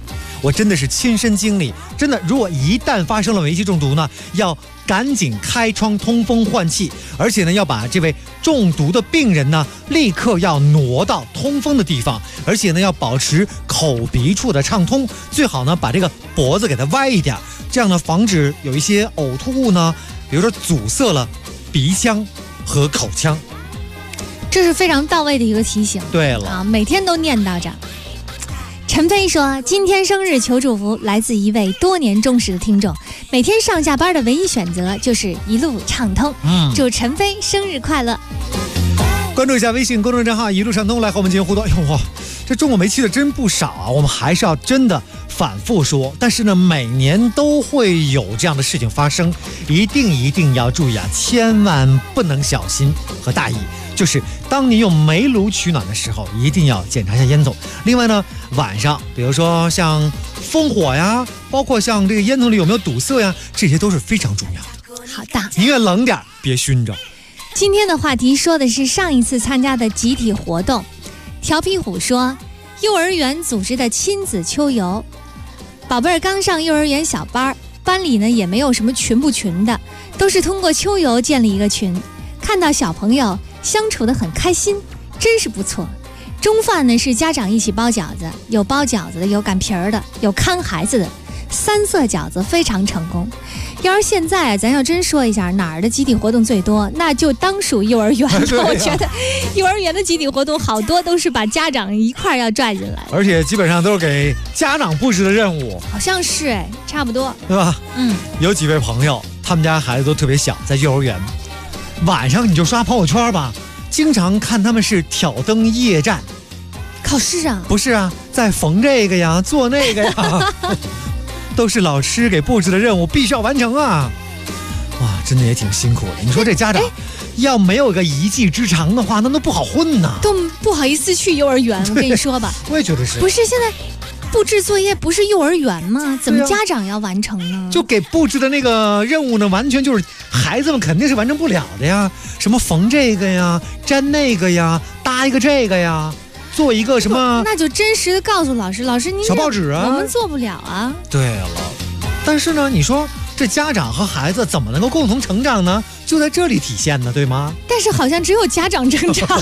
我真的是亲身经历，真的，如果一旦发生了煤气中毒呢，要赶紧开窗通风换气，而且呢，要把这位中毒的病人呢，立刻要挪到通风的地方，而且呢，要保持口鼻处的畅通，最好呢，把这个脖子给它歪一点，这样呢，防止有一些呕吐物呢，比如说阻塞了鼻腔和口腔。 这是非常到位的一个提醒。 对了啊，每天都念叨着。陈飞说：“今天生日求祝福，来自一位多年忠实的听众，每天上下班的唯一选择就是一路畅通。祝陈飞生日快乐！” 关注一下微信公众账号一路畅通，来和我们进行互动。哎呦哇，这中过煤气的真不少啊！我们还是要真的反复说，但是呢，每年都会有这样的事情发生，一定要注意啊，千万不能小心和大意。就是当你用煤炉取暖的时候，一定要检查一下烟囱。另外呢，晚上比如说像烽火呀，包括像这个烟囱里有没有堵塞呀，这些都是非常重要的。 好的， 宁愿冷点，别熏着。 今天的话题说的是上一次参加的集体活动。调皮虎说，幼儿园组织的亲子秋游，宝贝儿刚上幼儿园小班，班里呢也没有什么群不群的，都是通过秋游建立一个群，看到小朋友相处得很开心，真是不错。中饭呢是家长一起包饺子，有包饺子的，有擀皮儿的，有看孩子的，3色饺子非常成功。要是现在咱要真说一下哪儿的集体活动最多，那就当属幼儿园的。我觉得幼儿园的集体活动好多都是把家长一块儿要拽进来， 而且基本上都是给家长布置的任务。 好像是哎，差不多， 对吧？有几位朋友，他们家孩子都特别小，在幼儿园，晚上你就刷朋友圈吧，经常看他们是挑灯夜战。 考试啊？ 不是啊，在缝这个呀，做那个呀。都是老师给布置的任务，必须要完成啊！哇，真的也挺辛苦的。你说这家长要没有个一技之长的话，那都不好混呐， 都不好意思去幼儿园。我跟你说吧， 我也觉得是。 不是现在布置作业不是幼儿园吗？怎么家长要完成呢？ 就给布置的那个任务呢，完全就是孩子们肯定是完成不了的呀。什么缝这个呀，粘那个呀，搭一个这个呀。做一个什么？ 那就真实的告诉老师，老师您小报纸啊， 我们做不了啊。 对了，但是呢，你说这家长和孩子怎么能够共同成长呢？就在这里体现呢，对吗？ 但是好像只有家长成长。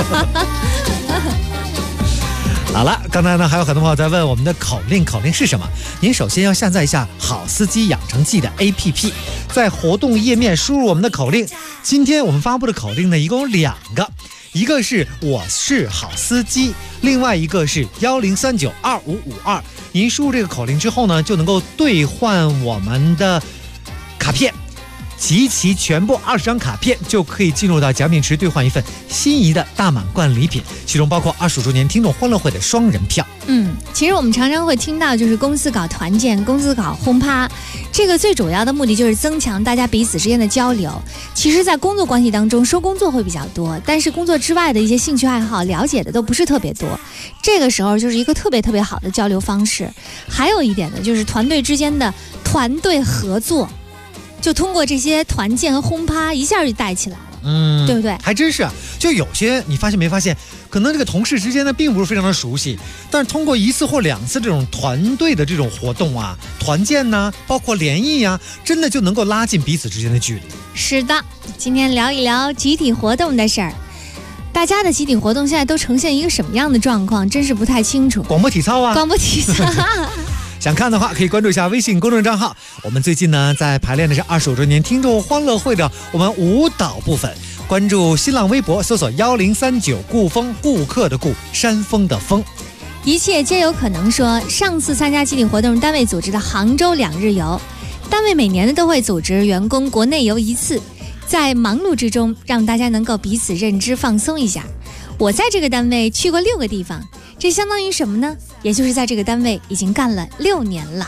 好了，刚才呢还有很多朋友在问我们的口令是什么？您首先要下载一下好司机养成记的 APP， 在活动页面输入我们的口令。今天我们发布的口令呢，一共有2个。一个是我是好司机，另外一个是10392552。您输入这个口令之后呢，就能够兑换我们的卡片，集齐全部20张卡片，就可以进入到奖品池兑换一份心仪的大满贯礼品，其中包括25周年听众欢乐会的双人票。 其实我们常常会听到，就是公司搞团建，公司搞轰趴，这个最主要的目的就是增强大家彼此之间的交流。其实在工作关系当中说工作会比较多，但是工作之外的一些兴趣爱好了解的都不是特别多，这个时候就是一个特别好的交流方式。还有一点呢，就是团队之间的团队合作，就通过这些团建和轰趴一下就带起来了，对不对？ 还真是啊，就有些你发现没发现，可能这个同事之间呢并不是非常的熟悉，但是通过1次或2次这种团队的这种活动啊，团建呐，包括联谊啊，真的就能够拉近彼此之间的距离。 是的，今天聊一聊集体活动的事儿。大家的集体活动现在都呈现一个什么样的状况，真是不太清楚。 广播体操啊， 广播体操。 想看的话，可以关注一下微信公众账号。我们最近呢，在排练的是25周年听众欢乐会的我们舞蹈部分。关注新浪微博，搜索1039顾风，顾客的顾，山峰的峰。 一切皆有可能说，上次参加集体活动单位组织的杭州2日游，单位每年呢都会组织员工国内游1次，在忙碌之中让大家能够彼此认知放松一下。我在这个单位去过6个地方，这相当于什么呢？也就是在这个单位已经干了6年了。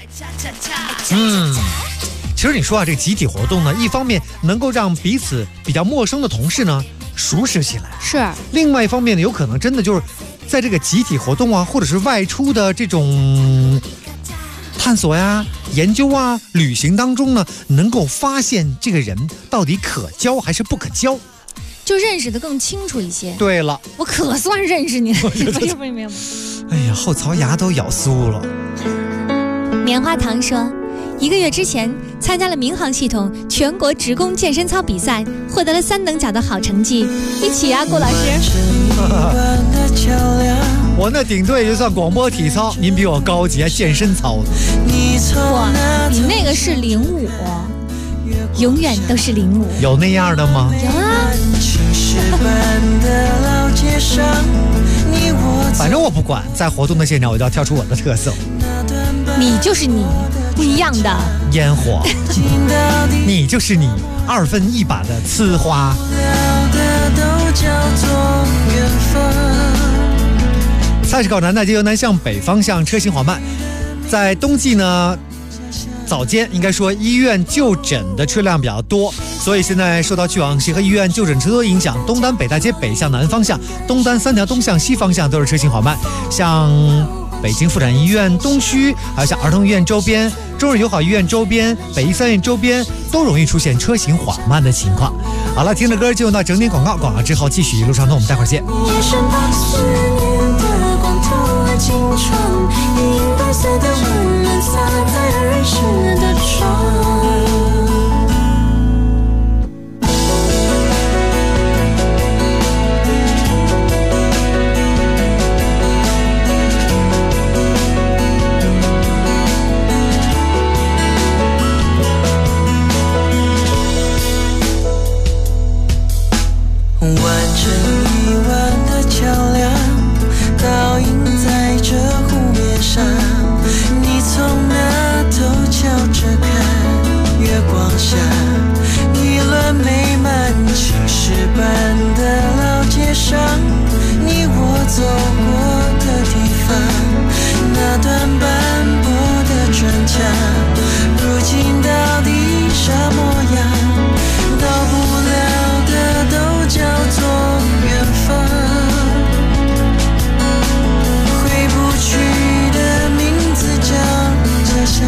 其实你说啊，这个集体活动呢，一方面能够让彼此比较陌生的同事呢熟识起来， 是； 另外一方面呢，有可能真的就是在这个集体活动啊，或者是外出的这种探索呀、研究啊、旅行当中呢，能够发现这个人到底可交还是不可交， 就认识得更清楚一些。 对了， 我可算认识你了，没有。 哎呀，后槽牙都咬酥了。 棉花糖说，1个月之前参加了民航系统全国职工健身操比赛，获得了3等奖的好成绩。一起啊，顾老师。 我那顶多也就算广播体操，您比我高级，还健身操呢。 哇，你那个是05，永远都是05。 有那样的吗？ 有啊。 反正我不管，在活动的现场我就要跳出我的特色。 你就是你，不一样的烟火。你就是你，2分1把的呲花。菜市口南大街由南向北方向车行缓慢，在冬季呢，早间应该说医院就诊的车辆比较多，所以现在受到去往协和医院就诊车多影响，东单北大街北向南方向、东单3条东向西方向都是车行缓慢，像北京妇产医院东区，还有像儿童医院周边、中日友好医院周边、北医3院周边都容易出现车行缓慢的情况。好了，听着歌进入到整点广告，广告之后继续一路畅通，我们待会儿见。青春，银白色的温暖洒在儿时的窗。 完成1万的桥梁，倒映在这湖面上，你从那头瞧着看，月光下一轮美满，青石板的老街上，你我走过的地方，那段斑驳的砖墙，如今到底啥模样？到不了的都叫做远方，回不去的名字叫家乡。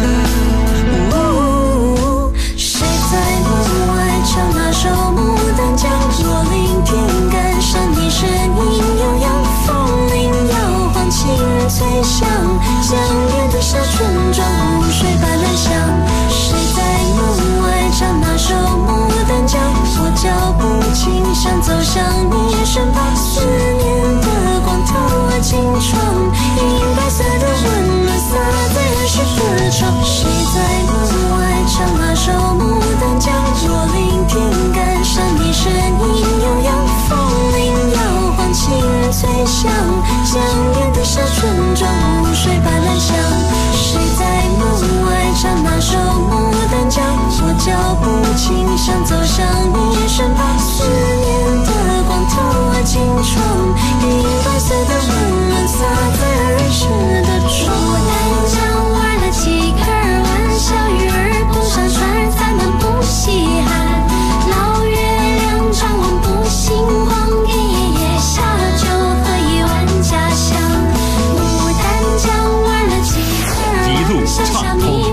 谁在门外唱那首牡丹江？我聆听感伤的声音，悠扬风铃摇晃，情人最响，相约的小村庄湖水般蓝香。谁在门外唱那首牡丹江？我脚步轻想走向你身旁，思念的光透过金窗，银白色的温暖洒在儿时的窗。谁在门外唱那首牡丹江？我聆听感伤的声音，悠扬风铃摇晃，情人最响，相约的小村庄湖水般蓝香。谁在门外唱那首牡丹江？我脚步轻想走向你身旁，思念的光透过金窗，银白色的温暖洒在儿时的窗。牡丹江玩了几个玩笑，鱼儿不上船，咱们不稀罕。老月亮照望不心慌，一夜下酒喝一碗家乡。牡丹江玩了几个一路畅通。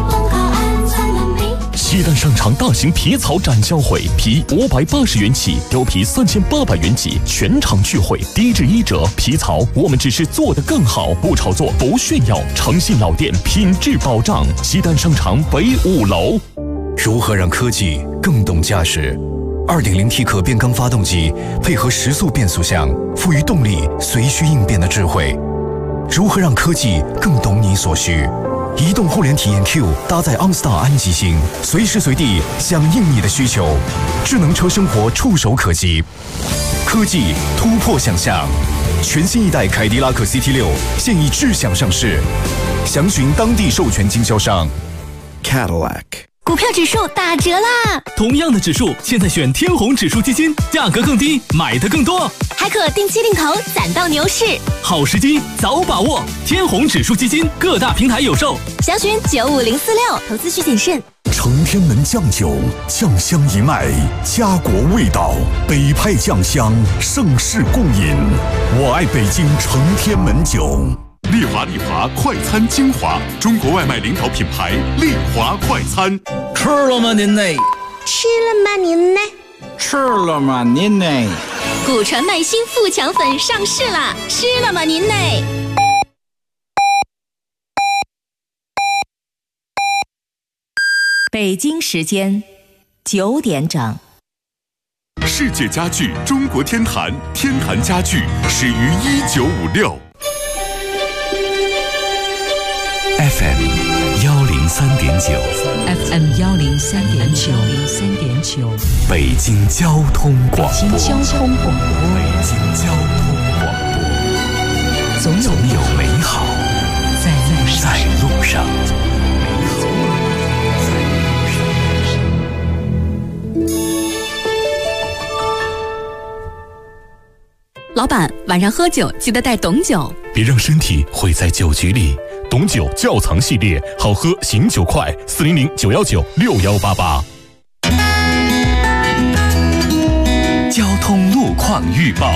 西单商场大型皮草展销会，皮580元起，貂皮3800元起，全场聚会，低至1折。皮草我们只是做得更好，不炒作，不炫耀，诚信老店，品质保障。西单商场北5楼。 如何让科技更懂驾驶？2.0T 可变缸发动机配合时速变速箱，赋予动力随需应变的智慧。如何让科技更懂你所需？移动互联体验 Q 搭载 OnStar 安吉星，随时随地响应你的需求，智能车生活触手可及，科技突破想象。全新一代凯迪拉克 CT6 现已智享上市，详询当地授权经销商 Cadillac。 股票指数打折啦！ 同样的指数，现在选天弘指数基金，价格更低，买的更多， 还可定期定投，攒到牛市。 好时机，早把握！天弘指数基金各大平台有售， 详询95046，投资需谨慎。 承天门酱酒，酱香一脉，家国味道，北派酱香，盛世共饮。我爱北京承天门酒。丽华快餐精华，中国外卖领导品牌丽华快餐。 吃了吗您呢？ 吃了吗您呢？ 吃了吗您呢？ 古传麦新富强粉上市啦！吃了吗您呢？ 北京时间9点整。 世界家具中国天坛，天坛家具始于1956。 FM 103.9，FM 103.9， 北京交通广播， 北京交通广播， 北京交通广播，总有美好在路上。 老板，晚上喝酒记得带董酒， 别让身体毁在酒局里。董酒窖藏系列，好喝醒酒快，400-919-6188。 交通路况预报。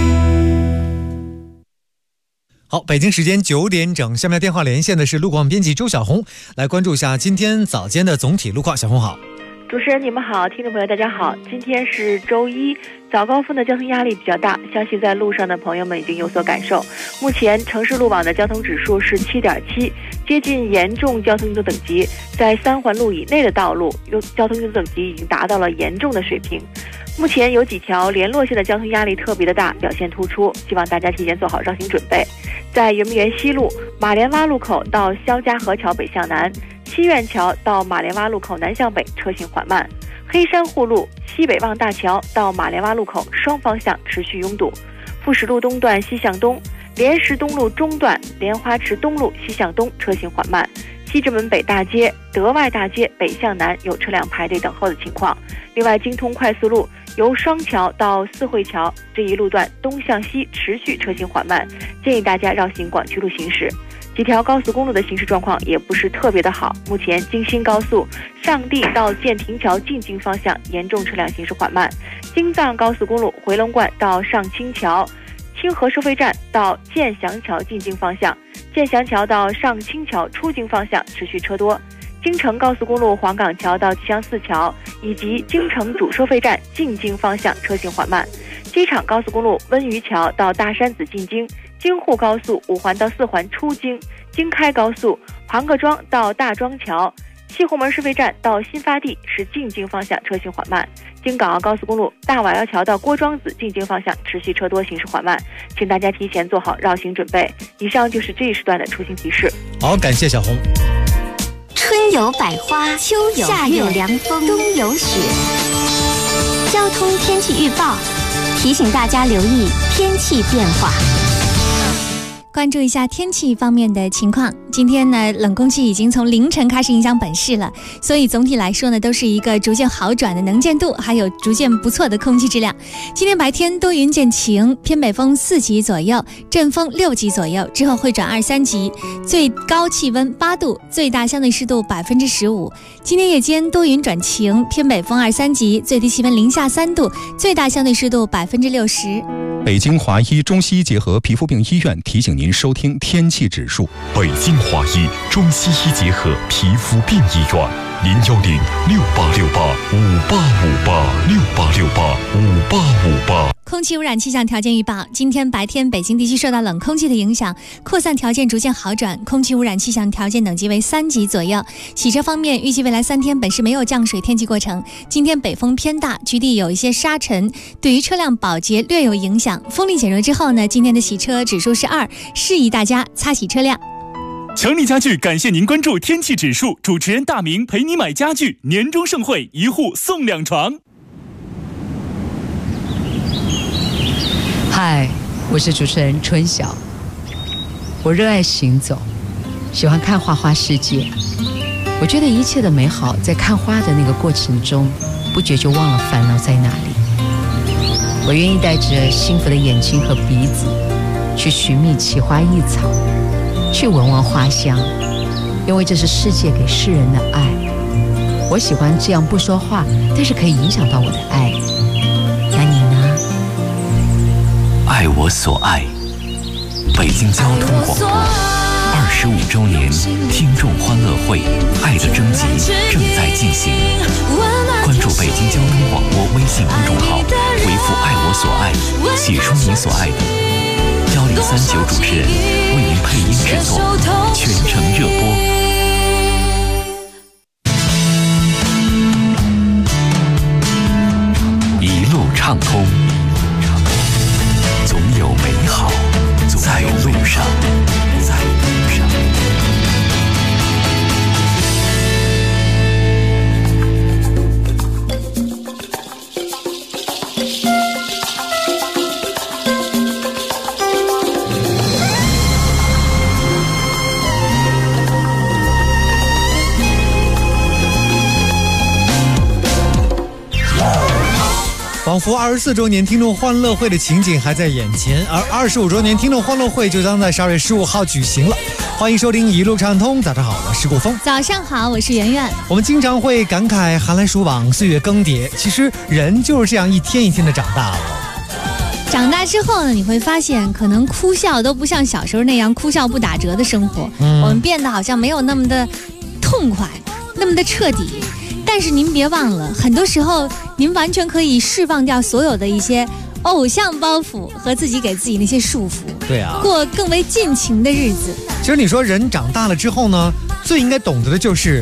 好，北京时间9点整，下面电话连线的是路况编辑周小红，来关注一下今天早间的总体路况。小红好。 主持人你们好，听众朋友大家好，今天是周一，早高峰的交通压力比较大，相信在路上的朋友们已经有所感受。目前城市路网的交通指数是7.7，接近严重交通拥堵等级，在3环路以内的道路交通拥堵等级已经达到了严重的水平。目前有几条联络线的交通压力特别的大，表现突出，希望大家提前做好绕行准备。在圆明园西路马连洼路口到肖家河桥北向南，西苑桥到马连洼路口南向北车行缓慢，黑山护路西北望大桥到马连洼路口双方向持续拥堵，富石路东段西向东，莲石东路中段莲花池东路西向东车行缓慢，西直门北大街德外大街北向南有车辆排队等候的情况。另外，京通快速路由双桥到四惠桥这一路段东向西持续车行缓慢，建议大家绕行广渠路行驶。几条高速公路的行驶状况也不是特别的好，目前京新高速上地到建亭桥进京方向严重车辆行驶缓慢，京藏高速公路回龙观到上清桥清河收费站到建祥桥进京方向，建祥桥到上清桥出京方向持续车多，京承高速公路黄岗桥到吉祥寺桥以及京承主收费站进京方向车行缓慢，机场高速公路温榆桥到大山子进京，京沪高速5环到4环出京，京开高速庞各庄到大庄桥西红门收费站到新发地是进京方向车行缓慢，京港澳高速公路大瓦窑桥到郭庄子进京方向持续车多，行驶缓慢，请大家提前做好绕行准备。以上就是这一时段的出行提示。 好，感谢小红。 春有百花，秋有夏有凉风，冬有雪。交通天气预报提醒大家留意天气变化。 关注一下天气方面的情况。今天呢，冷空气已经从凌晨开始影响本市了，所以总体来说呢，都是一个逐渐好转的能见度，还有逐渐不错的空气质量。今天白天多云见晴，偏北风4级左右，阵风6级左右，之后会转2、3级，最高气温8度，最大相对湿度15%。今天夜间多云转晴，偏北风2、3级，最低气温零下3度，最大相对湿度60%。 北京华医中西医结合皮肤病医院提醒您收听天气指数。 北京华医中西医结合皮肤病医院，010-6868-5858，6868-5858。 空气污染气象条件预报：今天白天北京地区受到冷空气的影响，扩散条件逐渐好转，空气污染气象条件等级为3级左右。洗车方面，预计未来3天本市没有降水天气过程。今天北风偏大，局地有一些沙尘，对于车辆保洁略有影响。风力减弱之后呢，今天的洗车指数是2，适宜大家擦洗车辆。 强力家具感谢您关注天气指数，主持人大明陪你买家具，年终盛会1户送2床。 嗨，我是主持人春晓。我热爱行走，喜欢看花花世界。我觉得一切的美好在看花的那个过程中，不觉就忘了烦恼在哪里。我愿意带着幸福的眼睛和鼻子，去寻觅奇花异草，去闻闻花香，因为这是世界给世人的爱。我喜欢这样不说话，但是可以影响到我的爱。那你呢？ 爱我所爱，北京交通广播25周年听众欢乐会爱的征集正在进行，关注北京交通广播微信公众号，回复爱我所爱，写出你所爱的，1039主持人为您配音制作，全程热播。 仿佛24周年听众欢乐会的情景还在眼前，而25周年听众欢乐会就将在12月15号举行了。欢迎收听一路畅通，早上好，我是顾峰。 早上好，我是圆圆。 我们经常会感慨寒来暑往，岁月更迭，其实人就是这样一天一天的长大了。 长大之后呢，你会发现可能哭笑都不像小时候那样哭笑不打折的生活，我们变得好像没有那么的痛快，那么的彻底。但是您别忘了，很多时候您完全可以释放掉所有的一些偶像包袱和自己给自己那些束缚， 对啊， 过更为尽情的日子。 其实你说人长大了之后呢，最应该懂得的就是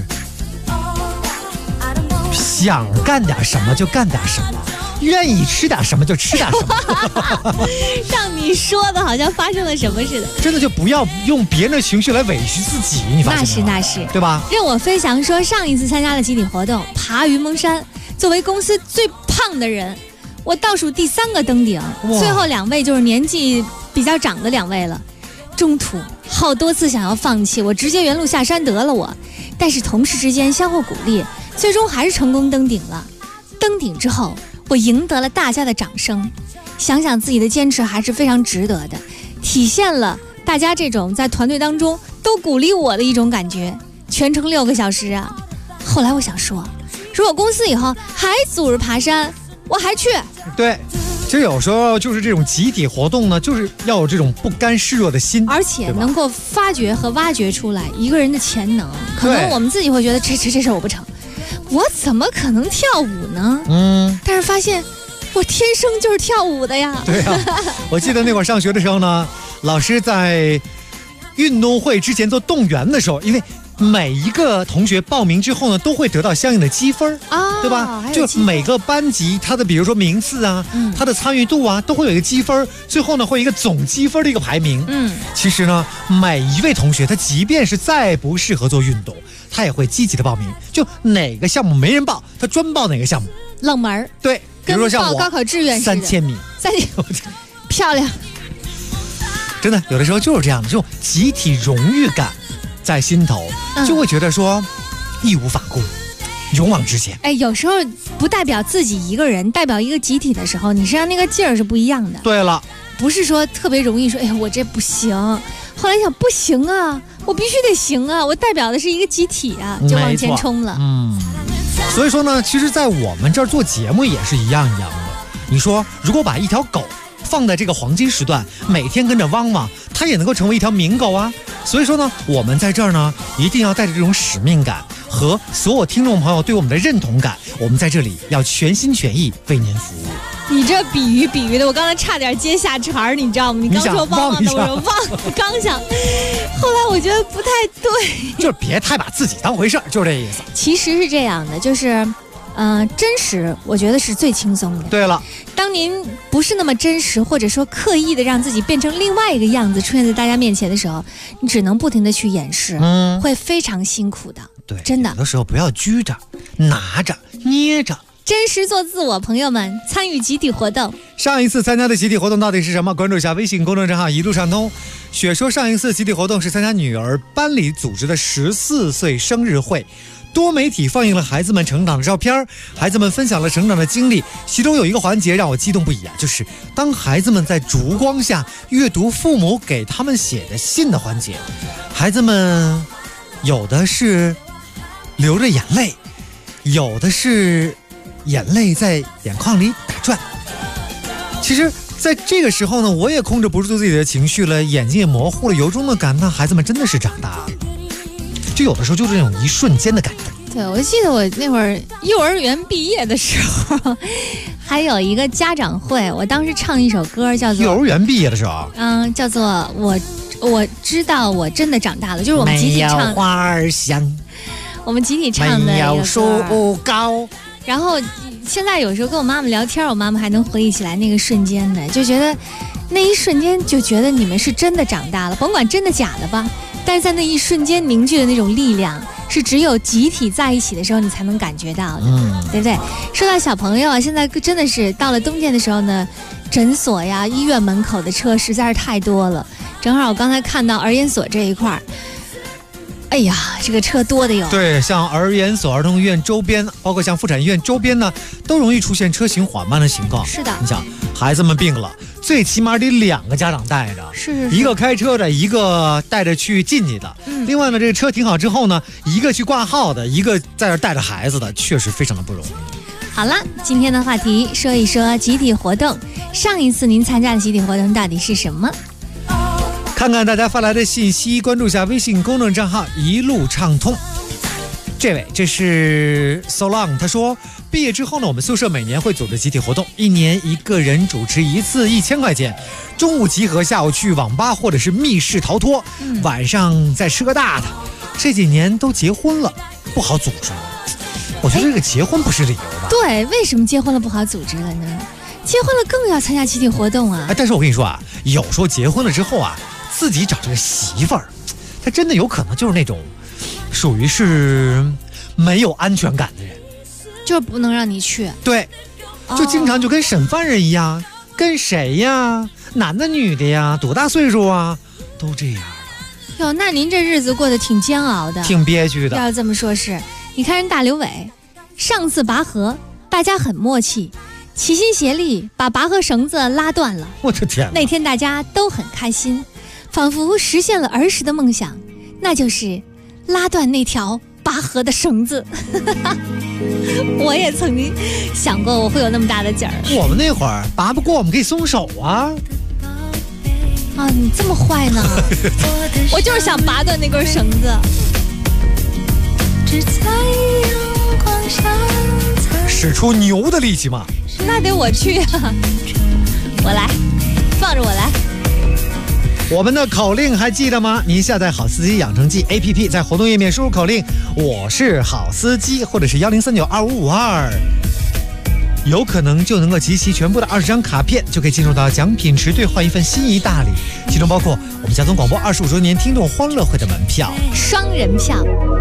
想干点什么就干点什么，愿意吃点什么就吃点什么。 让你说的好像发生了什么似的。 真的就不要用别人的情绪来委屈自己，你发现吗？ 那是， 对吧？ 任我飞翔说，上一次参加了集体活动，爬云蒙山，作为公司最胖的人，我倒数第3个登顶，最后2位就是年纪比较长的2位了。中途好多次想要放弃，我直接原路下山得了我，但是同事之间相互鼓励，最终还是成功登顶了。登顶之后，我赢得了大家的掌声，想想自己的坚持还是非常值得的，体现了大家这种在团队当中都鼓励我的一种感觉。全程6个小时啊！后来我想说，如果公司以后还组织爬山，我还去。 对，其实有时候就是这种集体活动呢，就是要有这种不甘示弱的心， 而且能够发掘和挖掘出来一个人的潜能。可能我们自己会觉得这事我不成，我怎么可能跳舞呢？但是发现我天生就是跳舞的呀。 对啊，我记得那会儿上学的时候呢，老师在运动会之前做动员的时候，因为每一个同学报名之后呢，都会得到相应的积分啊，对吧？就每个班级它的比如说名次啊，它的参与度啊，都会有一个积分，最后呢会有一个总积分的一个排名。其实呢，每一位同学他即便是再不适合做运动，他也会积极的报名，就哪个项目没人报，他专报哪个项目。 冷门。 对，比如说像我高考志愿 3000米漂亮。 真的有的时候就是这样的，这种集体荣誉感在心头，就会觉得说义无反顾，勇往直前。 有时候不代表自己一个人，代表一个集体的时候，你身上那个劲儿是不一样的。 对了， 不是说特别容易说，我这不行，后来想不行啊，我必须得行啊，我代表的是一个集体啊，就往前冲了。 所以说呢，其实在我们这儿做节目也是一样的。你说如果把一条狗放在这个黄金时段，每天跟着汪汪，它也能够成为一条名狗啊。所以说呢，我们在这儿呢，一定要带着这种使命感和所有听众朋友对我们的认同感，我们在这里要全心全意为您服务。 你这比喻的，我刚才差点接下茬儿，你知道吗？你刚说汪汪的，我说汪，刚想，后来我觉得不太对， 就是别太把自己当回事儿，就是这意思。 其实是这样的，就是真实我觉得是最轻松的。 对了， 当您不是那么真实，或者说刻意的让自己变成另外一个样子出现在大家面前的时候，你只能不停的去掩饰，会非常辛苦的。 对， 真的， 有的时候不要拘着、拿着、捏着， 真实做自我。朋友们，参与集体活动。 上一次参加的集体活动到底是什么？关注一下微信公众账号一路畅通。雪说上一次集体活动是参加女儿班里组织的14岁生日会。多媒体放映了孩子们成长的照片，孩子们分享了成长的经历，其中有一个环节让我激动不已啊，就是当孩子们在烛光下阅读父母给他们写的信的环节。孩子们有的是流着眼泪，有的是眼泪在眼眶里打转。其实在这个时候呢，我也控制不住自己的情绪了，眼睛也模糊了，由衷的感叹孩子们真的是长大了。就有的时候就是这种一瞬间的感动。 对，我记得我那会儿幼儿园毕业的时候，还有一个家长会，我当时唱一首歌叫做幼儿园毕业的时候， 叫做我知道我真的长大了，就是我们集体唱。 没有花儿香， 我们集体唱的一个歌。 没有树高。 然后现在有时候跟我妈妈聊天，我妈妈还能回忆起来那个瞬间的，就觉得那一瞬间就觉得你们是真的长大了，甭管真的假的吧。但是在那一瞬间凝聚的那种力量，是只有集体在一起的时候你才能感觉到的，对不对？说到小朋友啊，现在真的是到了冬天的时候呢，诊所呀、医院门口的车实在是太多了。正好我刚才看到儿研所这一块儿， 哎呀，这个车多的有。 对，像儿研所、儿童医院周边，包括像妇产医院周边呢，都容易出现车行缓慢的情况。 是的， 你想，孩子们病了，最起码得2个家长带着， 是一个开车的，一个带着去进去的。另外呢，这个车停好之后呢，一个去挂号的，一个在这带着孩子的，确实非常的不容易。 好了，今天的话题说一说集体活动。上一次您参加的集体活动到底是什么？ 看看大家发来的信息，关注一下微信公众账号一路畅通。这是 So Long， 他说毕业之后呢，我们宿舍每年会组织集体活动，1年1个人主持1次，1000块钱，中午集合，下午去网吧或者是密室逃脱，晚上再吃个大的。这几年都结婚了，不好组织。我觉得这个结婚不是理由吧？ 对，为什么结婚了不好组织了呢？结婚了更要参加集体活动啊！ 但是我跟你说啊，有时候结婚了之后啊，自己找这个媳妇儿，她真的有可能就是那种属于是没有安全感的人， 就不能让你去。 对，就经常就跟审犯人一样，跟谁呀？男的女的呀？多大岁数啊？都这样了。哟，那您这日子过得挺煎熬的， 挺憋屈的。 要这么说是，你看人大刘伟，上次拔河大家很默契，齐心协力把拔河绳子拉断了。 我的天！ 那天大家都很开心，仿佛实现了儿时的梦想，那就是拉断那条拔河的绳子。我也曾经想过我会有那么大的劲儿。 我们那会儿拔不过，我们可以松手啊。 啊，你这么坏呢？我就是想拔断那根绳子。 使出牛的力气嘛？ 那得我去啊！我来，放着我来。 我们的口令还记得吗？您下载好司机养成记 APP， 在活动页面输入口令“我是好司机”或者是10392552，有可能就能够集齐全部的20张卡片，就可以进入到奖品池兑换一份心仪大礼，其中包括我们交通广播25周年听众欢乐会的门票， 双人票。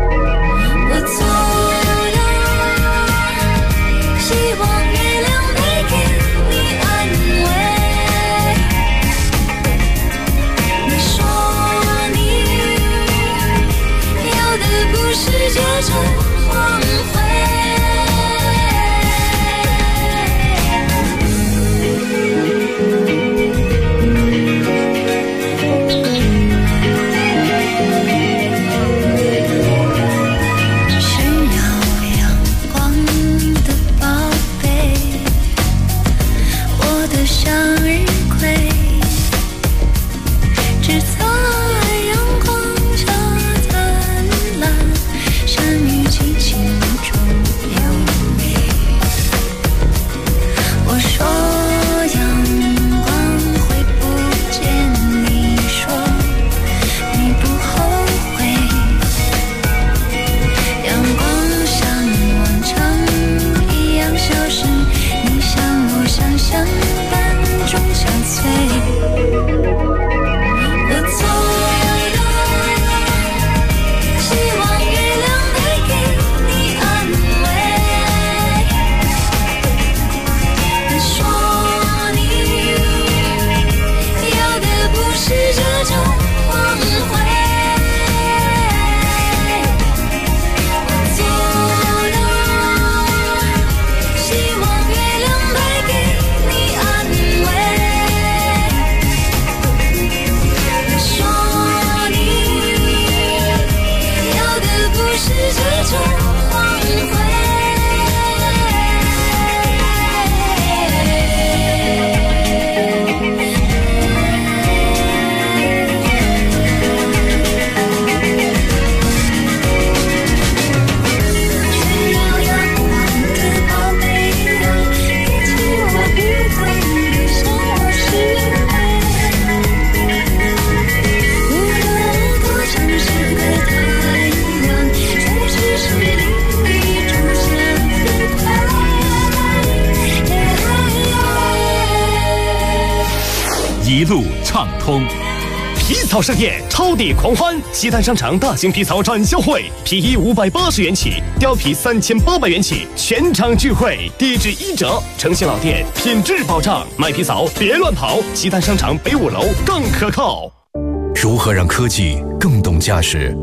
一路畅通。皮草盛宴，超抵狂欢！西单商场大型皮草展销会，皮衣580元起，貂皮3800元起，全场聚会，低至1折，诚信老店，品质保障。买皮草别乱跑，西单商场北5楼更可靠。 如何让科技更懂驾驶？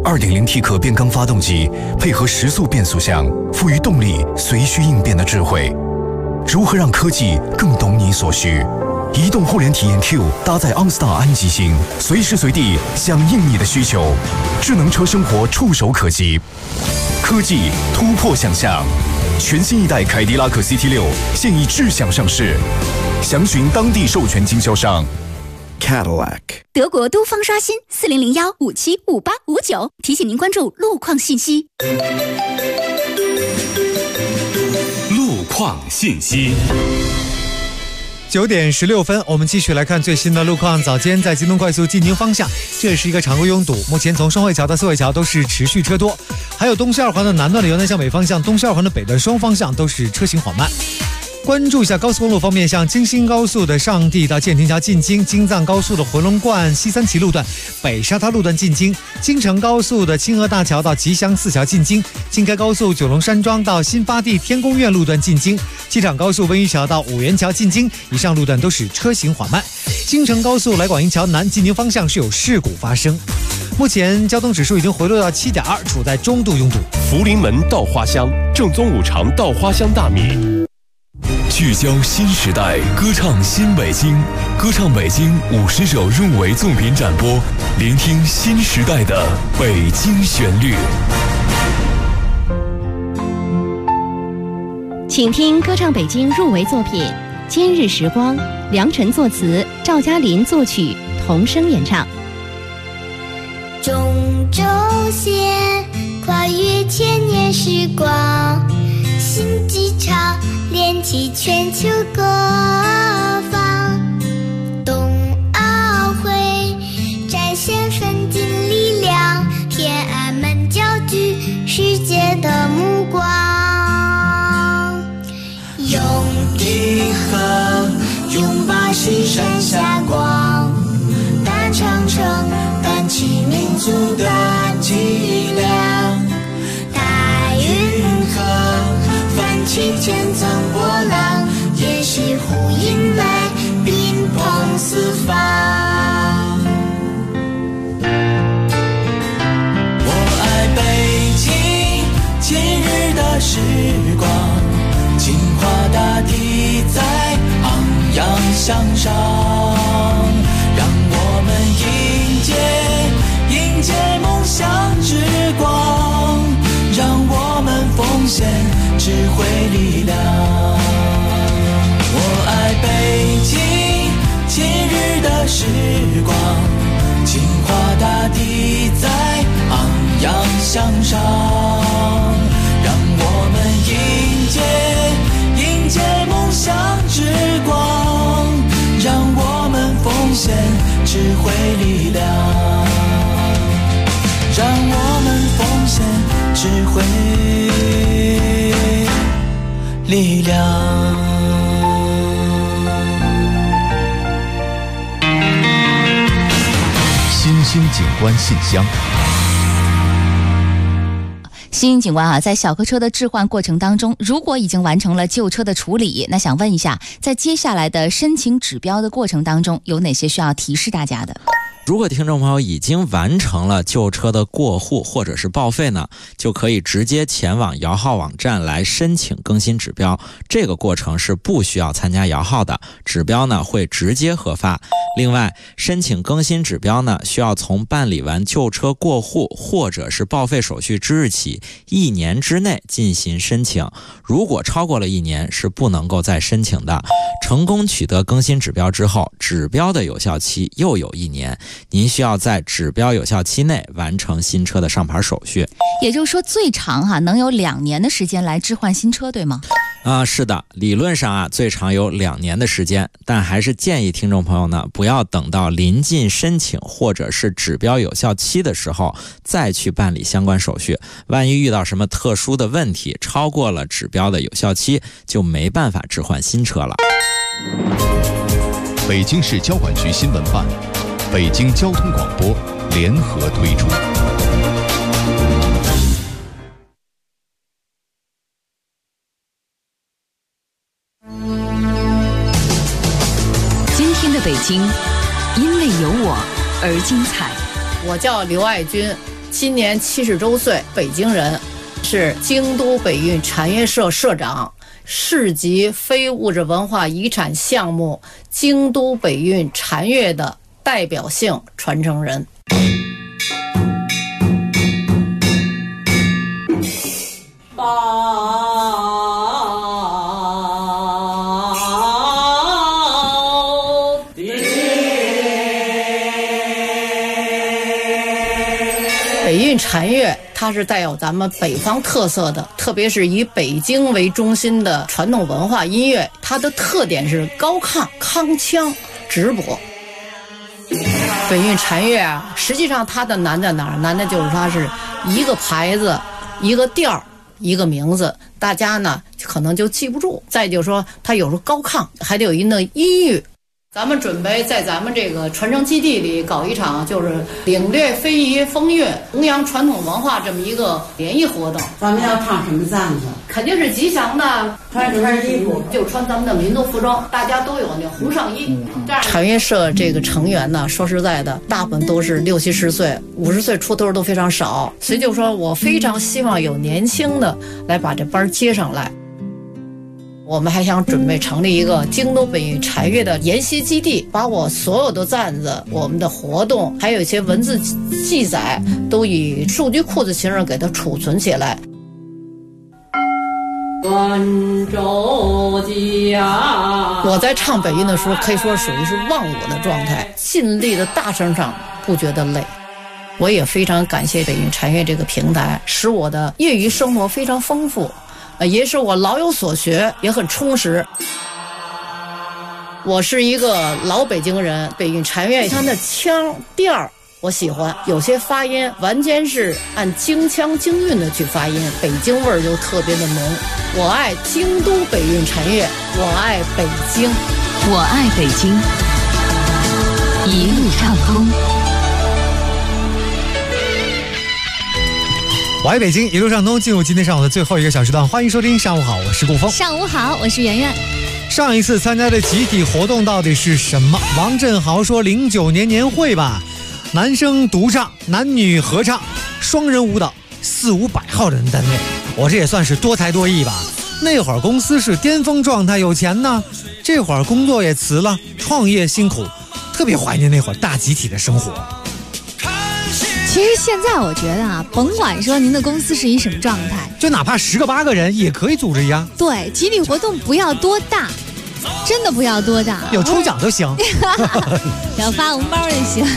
2.0T 可变缸发动机配合时速变速箱，赋予动力随需应变的智慧。如何让科技更懂你所需？移动互联体验 Q 搭载 OnStar 安吉星，随时随地响应你的需求。智能车生活触手可及，科技突破想象。全新一代凯迪拉克 CT6 现已智享上市，详询当地授权经销商。Cadillac 德国都方刷新4001575859，提醒您关注路况信息。 路况信息。 9点16分，我们继续来看最新的路况。早间在京东快速进京方向，这是一个常规拥堵，目前从双汇桥到四惠桥都是持续车多，还有东西二环的南段的由南向北方向，东西二环的北段双方向都是车行缓慢。关注一下高速公路方面，像京新高速的上地到建亭桥进京，京藏高速的回龙观西三旗路段、北沙滩路段进京，京承高速的清河大桥到吉祥四桥进京，京开高速九龙山庄到新发地天宫苑路段进京，机场高速温榆桥到五原桥进京，以上路段都是车行缓慢。京承高速来广营桥南进京方向是有事故发生，目前交通指数已经回落到7.2，处在中度拥堵。 福临门稻花香，正宗五常稻花香大米。聚焦新时代，歌唱新北京，歌唱北京50首入围作品展播，聆听新时代的北京旋律。 请听歌唱北京入围作品《今日时光》，梁晨作词，赵嘉林作曲，童声演唱。 中轴线跨越千年时光，新机场连起全球各方，冬奥会展现奋进力量，天安门焦聚世界的目光，用抵抗拥抱西山霞光，大长城担起民族的脊梁，大运河泛起千层波浪，也是呼应来宾朋四方。我爱北京今日的时光，金华大地在昂扬向上，让我们迎接梦想之光，让我们奉献智慧力量。我爱北京今日的时光，金华大地在昂扬向上，让我们迎接梦想之光，让我们奉献智慧力量，让我们奉献智慧力量。 新兴景观信箱。 新兴景观啊，在小客车的置换过程当中，如果已经完成了旧车的处理，那想问一下，在接下来的申请指标的过程当中，有哪些需要提示大家的？ 如果听众朋友已经完成了旧车的过户或者是报废呢，就可以直接前往摇号网站来申请更新指标。这个过程是不需要参加摇号的，指标呢会直接核发。另外，申请更新指标呢，需要从办理完旧车过户或者是报废手续之日起1年之内进行申请。如果超过了1年，是不能够再申请的。成功取得更新指标之后，指标的有效期又有1年。您需要在指标有效期内完成新车的上牌手续， 也就是说最长能有2年的时间来置换新车，对吗？ 是的，理论上最长有2年的时间，但还是建议听众朋友呢，不要等到临近申请或者是指标有效期的时候再去办理相关手续，万一遇到什么特殊的问题，超过了指标的有效期，就没办法置换新车了。 北京市交管局新闻办、北京交通广播联合推出。 今天的北京，因为有我而精彩。 我叫刘爱军， 今年70周岁，北京人，是京都北运禅乐社社长，市级非物质文化遗产项目京都北运禅乐的代表性传承人。北运禅乐它是带有咱们北方特色的，特别是以北京为中心的传统文化音乐，它的特点是高亢、康腔、直播。北运禅乐啊，实际上它的难在哪儿？难的就是它是一个牌子、一个调、一个名字，大家呢可能就记不住。再就是说，它有时候高亢，还得有一那音域。咱们准备在咱们这个传承基地里搞一场，就是领略非遗风韵、弘扬传统文化这么一个联谊活动。 咱们要唱什么站子？ 肯定是吉祥的， 穿什么衣服？ 就穿咱们的民族服装，大家都有那红上衣。禅乐社这个成员呢，说实在的，大部分都是60、70岁，50岁出头都非常少。所以就说我非常希望有年轻的来把这班接上来。我们还想准备成立一个京都北运禅乐的研习基地，把我所有的站子、我们的活动，还有一些文字记载，都以数据库的形式给它储存起来。我在唱北运的时候，可以说属于是忘我的状态，尽力的大声唱，不觉得累。我也非常感谢北运禅乐这个平台，使我的业余生活非常丰富。也是我老有所学，也很充实。我是一个老北京人，北运禅乐它的腔调我喜欢，有些发音完全是按京腔京韵的去发音，北京味儿就特别的浓。我爱京都北运禅乐，我爱北京， 我爱北京，一路畅通。 我爱北京，一路上通，进入今天上午的最后一个小时段，欢迎收听上午好，我是顾峰。 上午好，我是圆圆。 上一次参加的集体活动到底是什么？王振豪说09年年会吧，男生独唱，男女合唱，双人舞蹈，400-500号人单位，我这也算是多才多艺吧。那会儿公司是巅峰状态，有钱呢，这会儿工作也辞了，创业辛苦，特别怀念那会儿大集体的生活。 其实现在我觉得啊，甭管说您的公司是一什么状态， 就哪怕10个8个人也可以组织呀。 对，集体活动不要多大，真的不要多大， 有抽奖就行， 要发红包就行。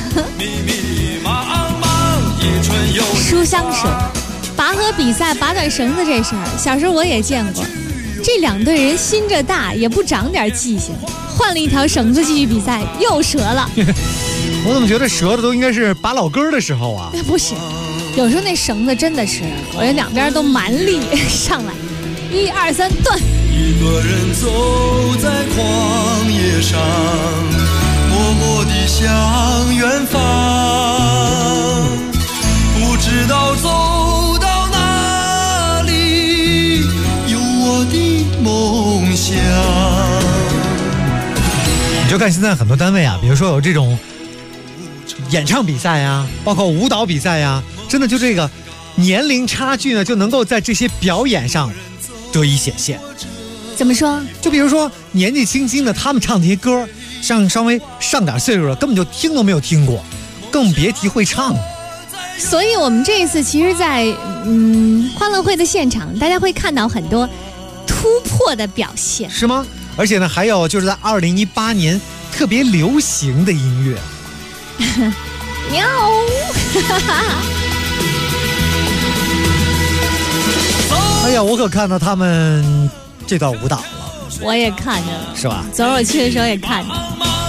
书香水，拔河比赛拔短绳子这事儿，小时候我也见过。这2队人心这大，也不长点记性，换了一条绳子继续比赛，又折了。 我怎么觉得折的都应该是拔老根的时候啊？ 不是，有时候那绳子真的是，我这2边都蛮力上来，1、2、3，断。 一个人走在旷野上，默默地向远方，不知道走到哪里，有我的梦想。 你就看现在很多单位啊，比如说有这种演唱比赛呀，包括舞蹈比赛呀，真的就这个年龄差距呢，就能够在这些表演上得以显现。 怎么说？ 就比如说年纪轻轻的他们唱这些歌，稍微上点岁数了，根本就听都没有听过，更别提会唱了。 所以我们这一次其实在欢乐会的现场，大家会看到很多突破的表现。 是吗？而且呢，还有就是在2018年特别流行的音乐。 喵！ 哎呀，我可看到他们这段舞蹈了。 我也看着了， 是吧？ 昨儿我去的时候也看着。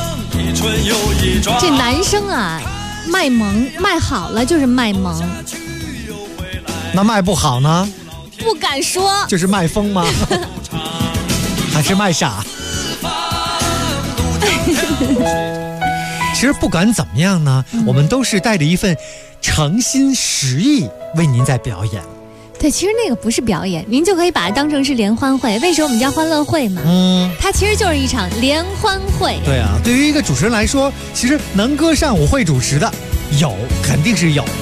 这男生啊，卖萌卖好了就是卖萌， 那卖不好呢？ 不敢说。 就是卖疯吗？还是卖傻？其实不管怎么样呢，我们都是带着一份诚心实意为您在表演。 对，其实那个不是表演，您就可以把它当成是联欢会。为什么我们叫欢乐会嘛？它其实就是一场联欢会。 对啊，对于一个主持人来说，其实能歌善舞会主持的有肯定是有，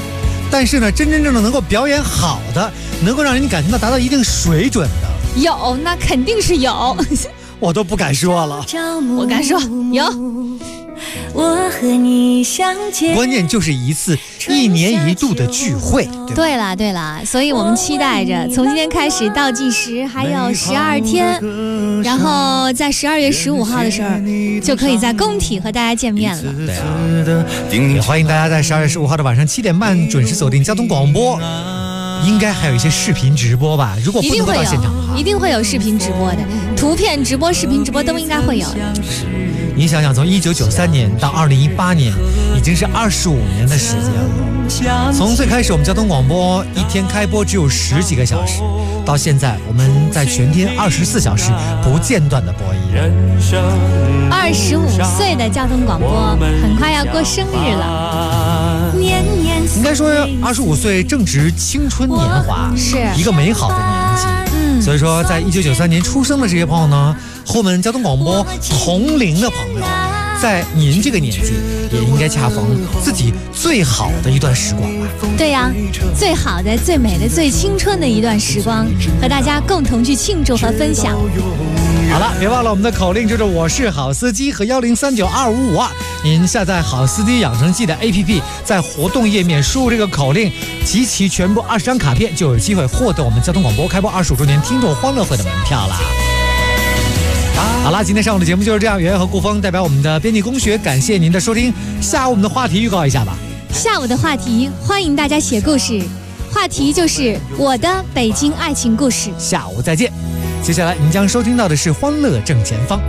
但是呢，真正的能够表演好的，能够让人感觉到达到一定水准的， 有，那肯定是有。 我都不敢说了。 我敢说有。 我和你相见， 关键就是一次1年1度的聚会。 对啦，所以我们期待着从今天开始倒计时还有12天，然后在12月15号的时候就可以在工体和大家见面了。 对啊，也欢迎大家在12月15号的晚上7点半准时锁定交通广播。应该还有一些视频直播吧？如果不能到现场的话， 一定会有视频直播的，图片直播、视频直播都应该会有的。 你想想，从1993年到2018年，已经是25年的时间了。从最开始我们交通广播一天开播只有10几个小时，到现在我们在全天24小时不间断的播音。 25岁的交通广播很快要过生日了， 应该说25岁正值青春年华，是一个美好的年纪。所以说在1993年出生的这些朋友呢，和我们交通广播同龄的朋友，在您这个年纪也应该恰逢自己最好的一段时光吧。 对呀，最好的、最美的、最青春的一段时光，和大家共同去庆祝和分享。 好了，别忘了我们的口令就是我是好司机和10392552。您下载好司机养成记的 APP， 在活动页面输入这个口令，集齐全部20张卡片，就有机会获得我们交通广播开播25周年听众欢乐会的门票啦。好啦，今天上午的节目就是这样，圆圆和顾峰代表我们的编辑工学，感谢您的收听。下午我们的话题预告一下吧。 下午的话题，欢迎大家写故事，话题就是我的北京爱情故事。 下午再见。接下来您将收听到的是《欢乐正前方》。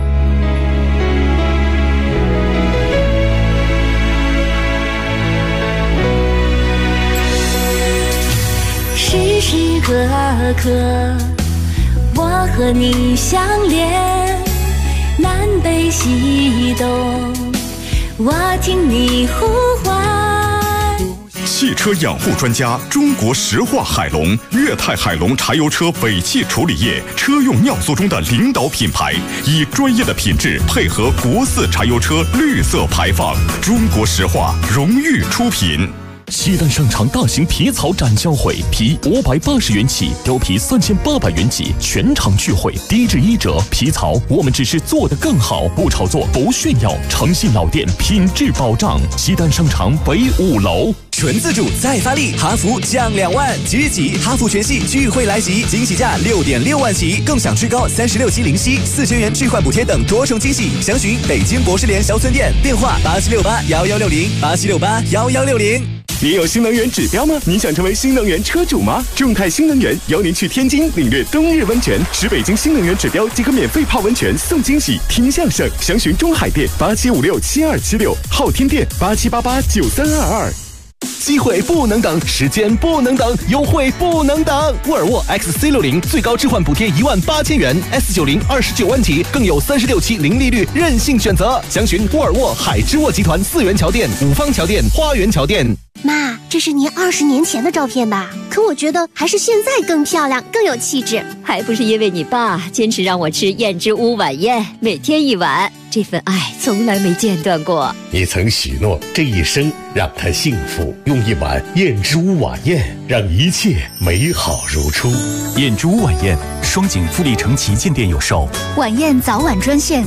时时刻刻，我和你相连，南北西东，我听你呼唤。 汽车养护专家中国石化海龙粤泰海龙柴油车尾气处理液车用尿素中的领导品牌，以专业的品质配合国4柴油车绿色排放，中国石化荣誉出品。 西单商场大型皮草展销会，皮580元起，貂皮3800元起，全场聚会，低至1折。皮草我们只是做得更好，不炒作，不炫耀，诚信老店，品质保障。西单商场北5楼。 纯自主再发力，哈弗降2万，即集哈弗全系聚会来袭，惊喜价6.6万起，更享最高36期零息，4000元置换补贴等多重惊喜。详询北京博士联销村店，电话87681160，87681160。 你有新能源指标吗？你想成为新能源车主吗？众泰新能源邀您去天津领略冬日温泉，使北京新能源指标即可免费泡温泉送惊喜，听相声。详询中海店87567276，昊天店87889322。机会不能等，时间不能等，优惠不能等。沃尔沃 XC60 最高置换补贴18000元 ，S90 29万起，更有36期零利率任性选择。详询沃尔沃海之沃集团4元桥店、五方桥店、花园桥店。 妈，这是您20年前的照片吧？可我觉得还是现在更漂亮，更有气质。 还不是因为你爸坚持让我吃燕之屋晚宴，每天1碗，这份爱从来没间断过。 你曾许诺这一生让他幸福，用1碗燕之屋晚宴让一切美好如初。 燕之屋晚宴，双井富力城旗舰店有售。 晚宴早晚专线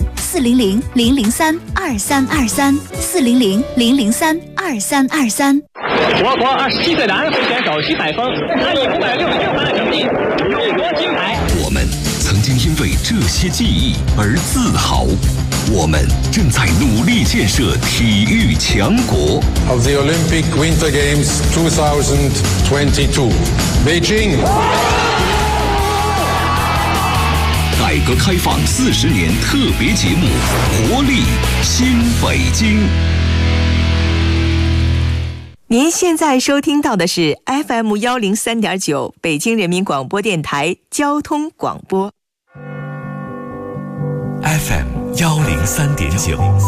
400-003-2323，400-003-2323。 我国27岁男会选手徐海峰，他以566分的成绩入夺金牌。 我们曾经因为这些记忆而自豪，我们正在努力建设体育强国。 Of the Olympic Winter Games 2022, Beijing。 改革开放40年特别节目《活力新北京》。 您现在收听到的是 FM 103.9北京人民广播电台交通广播。 FM 103.9。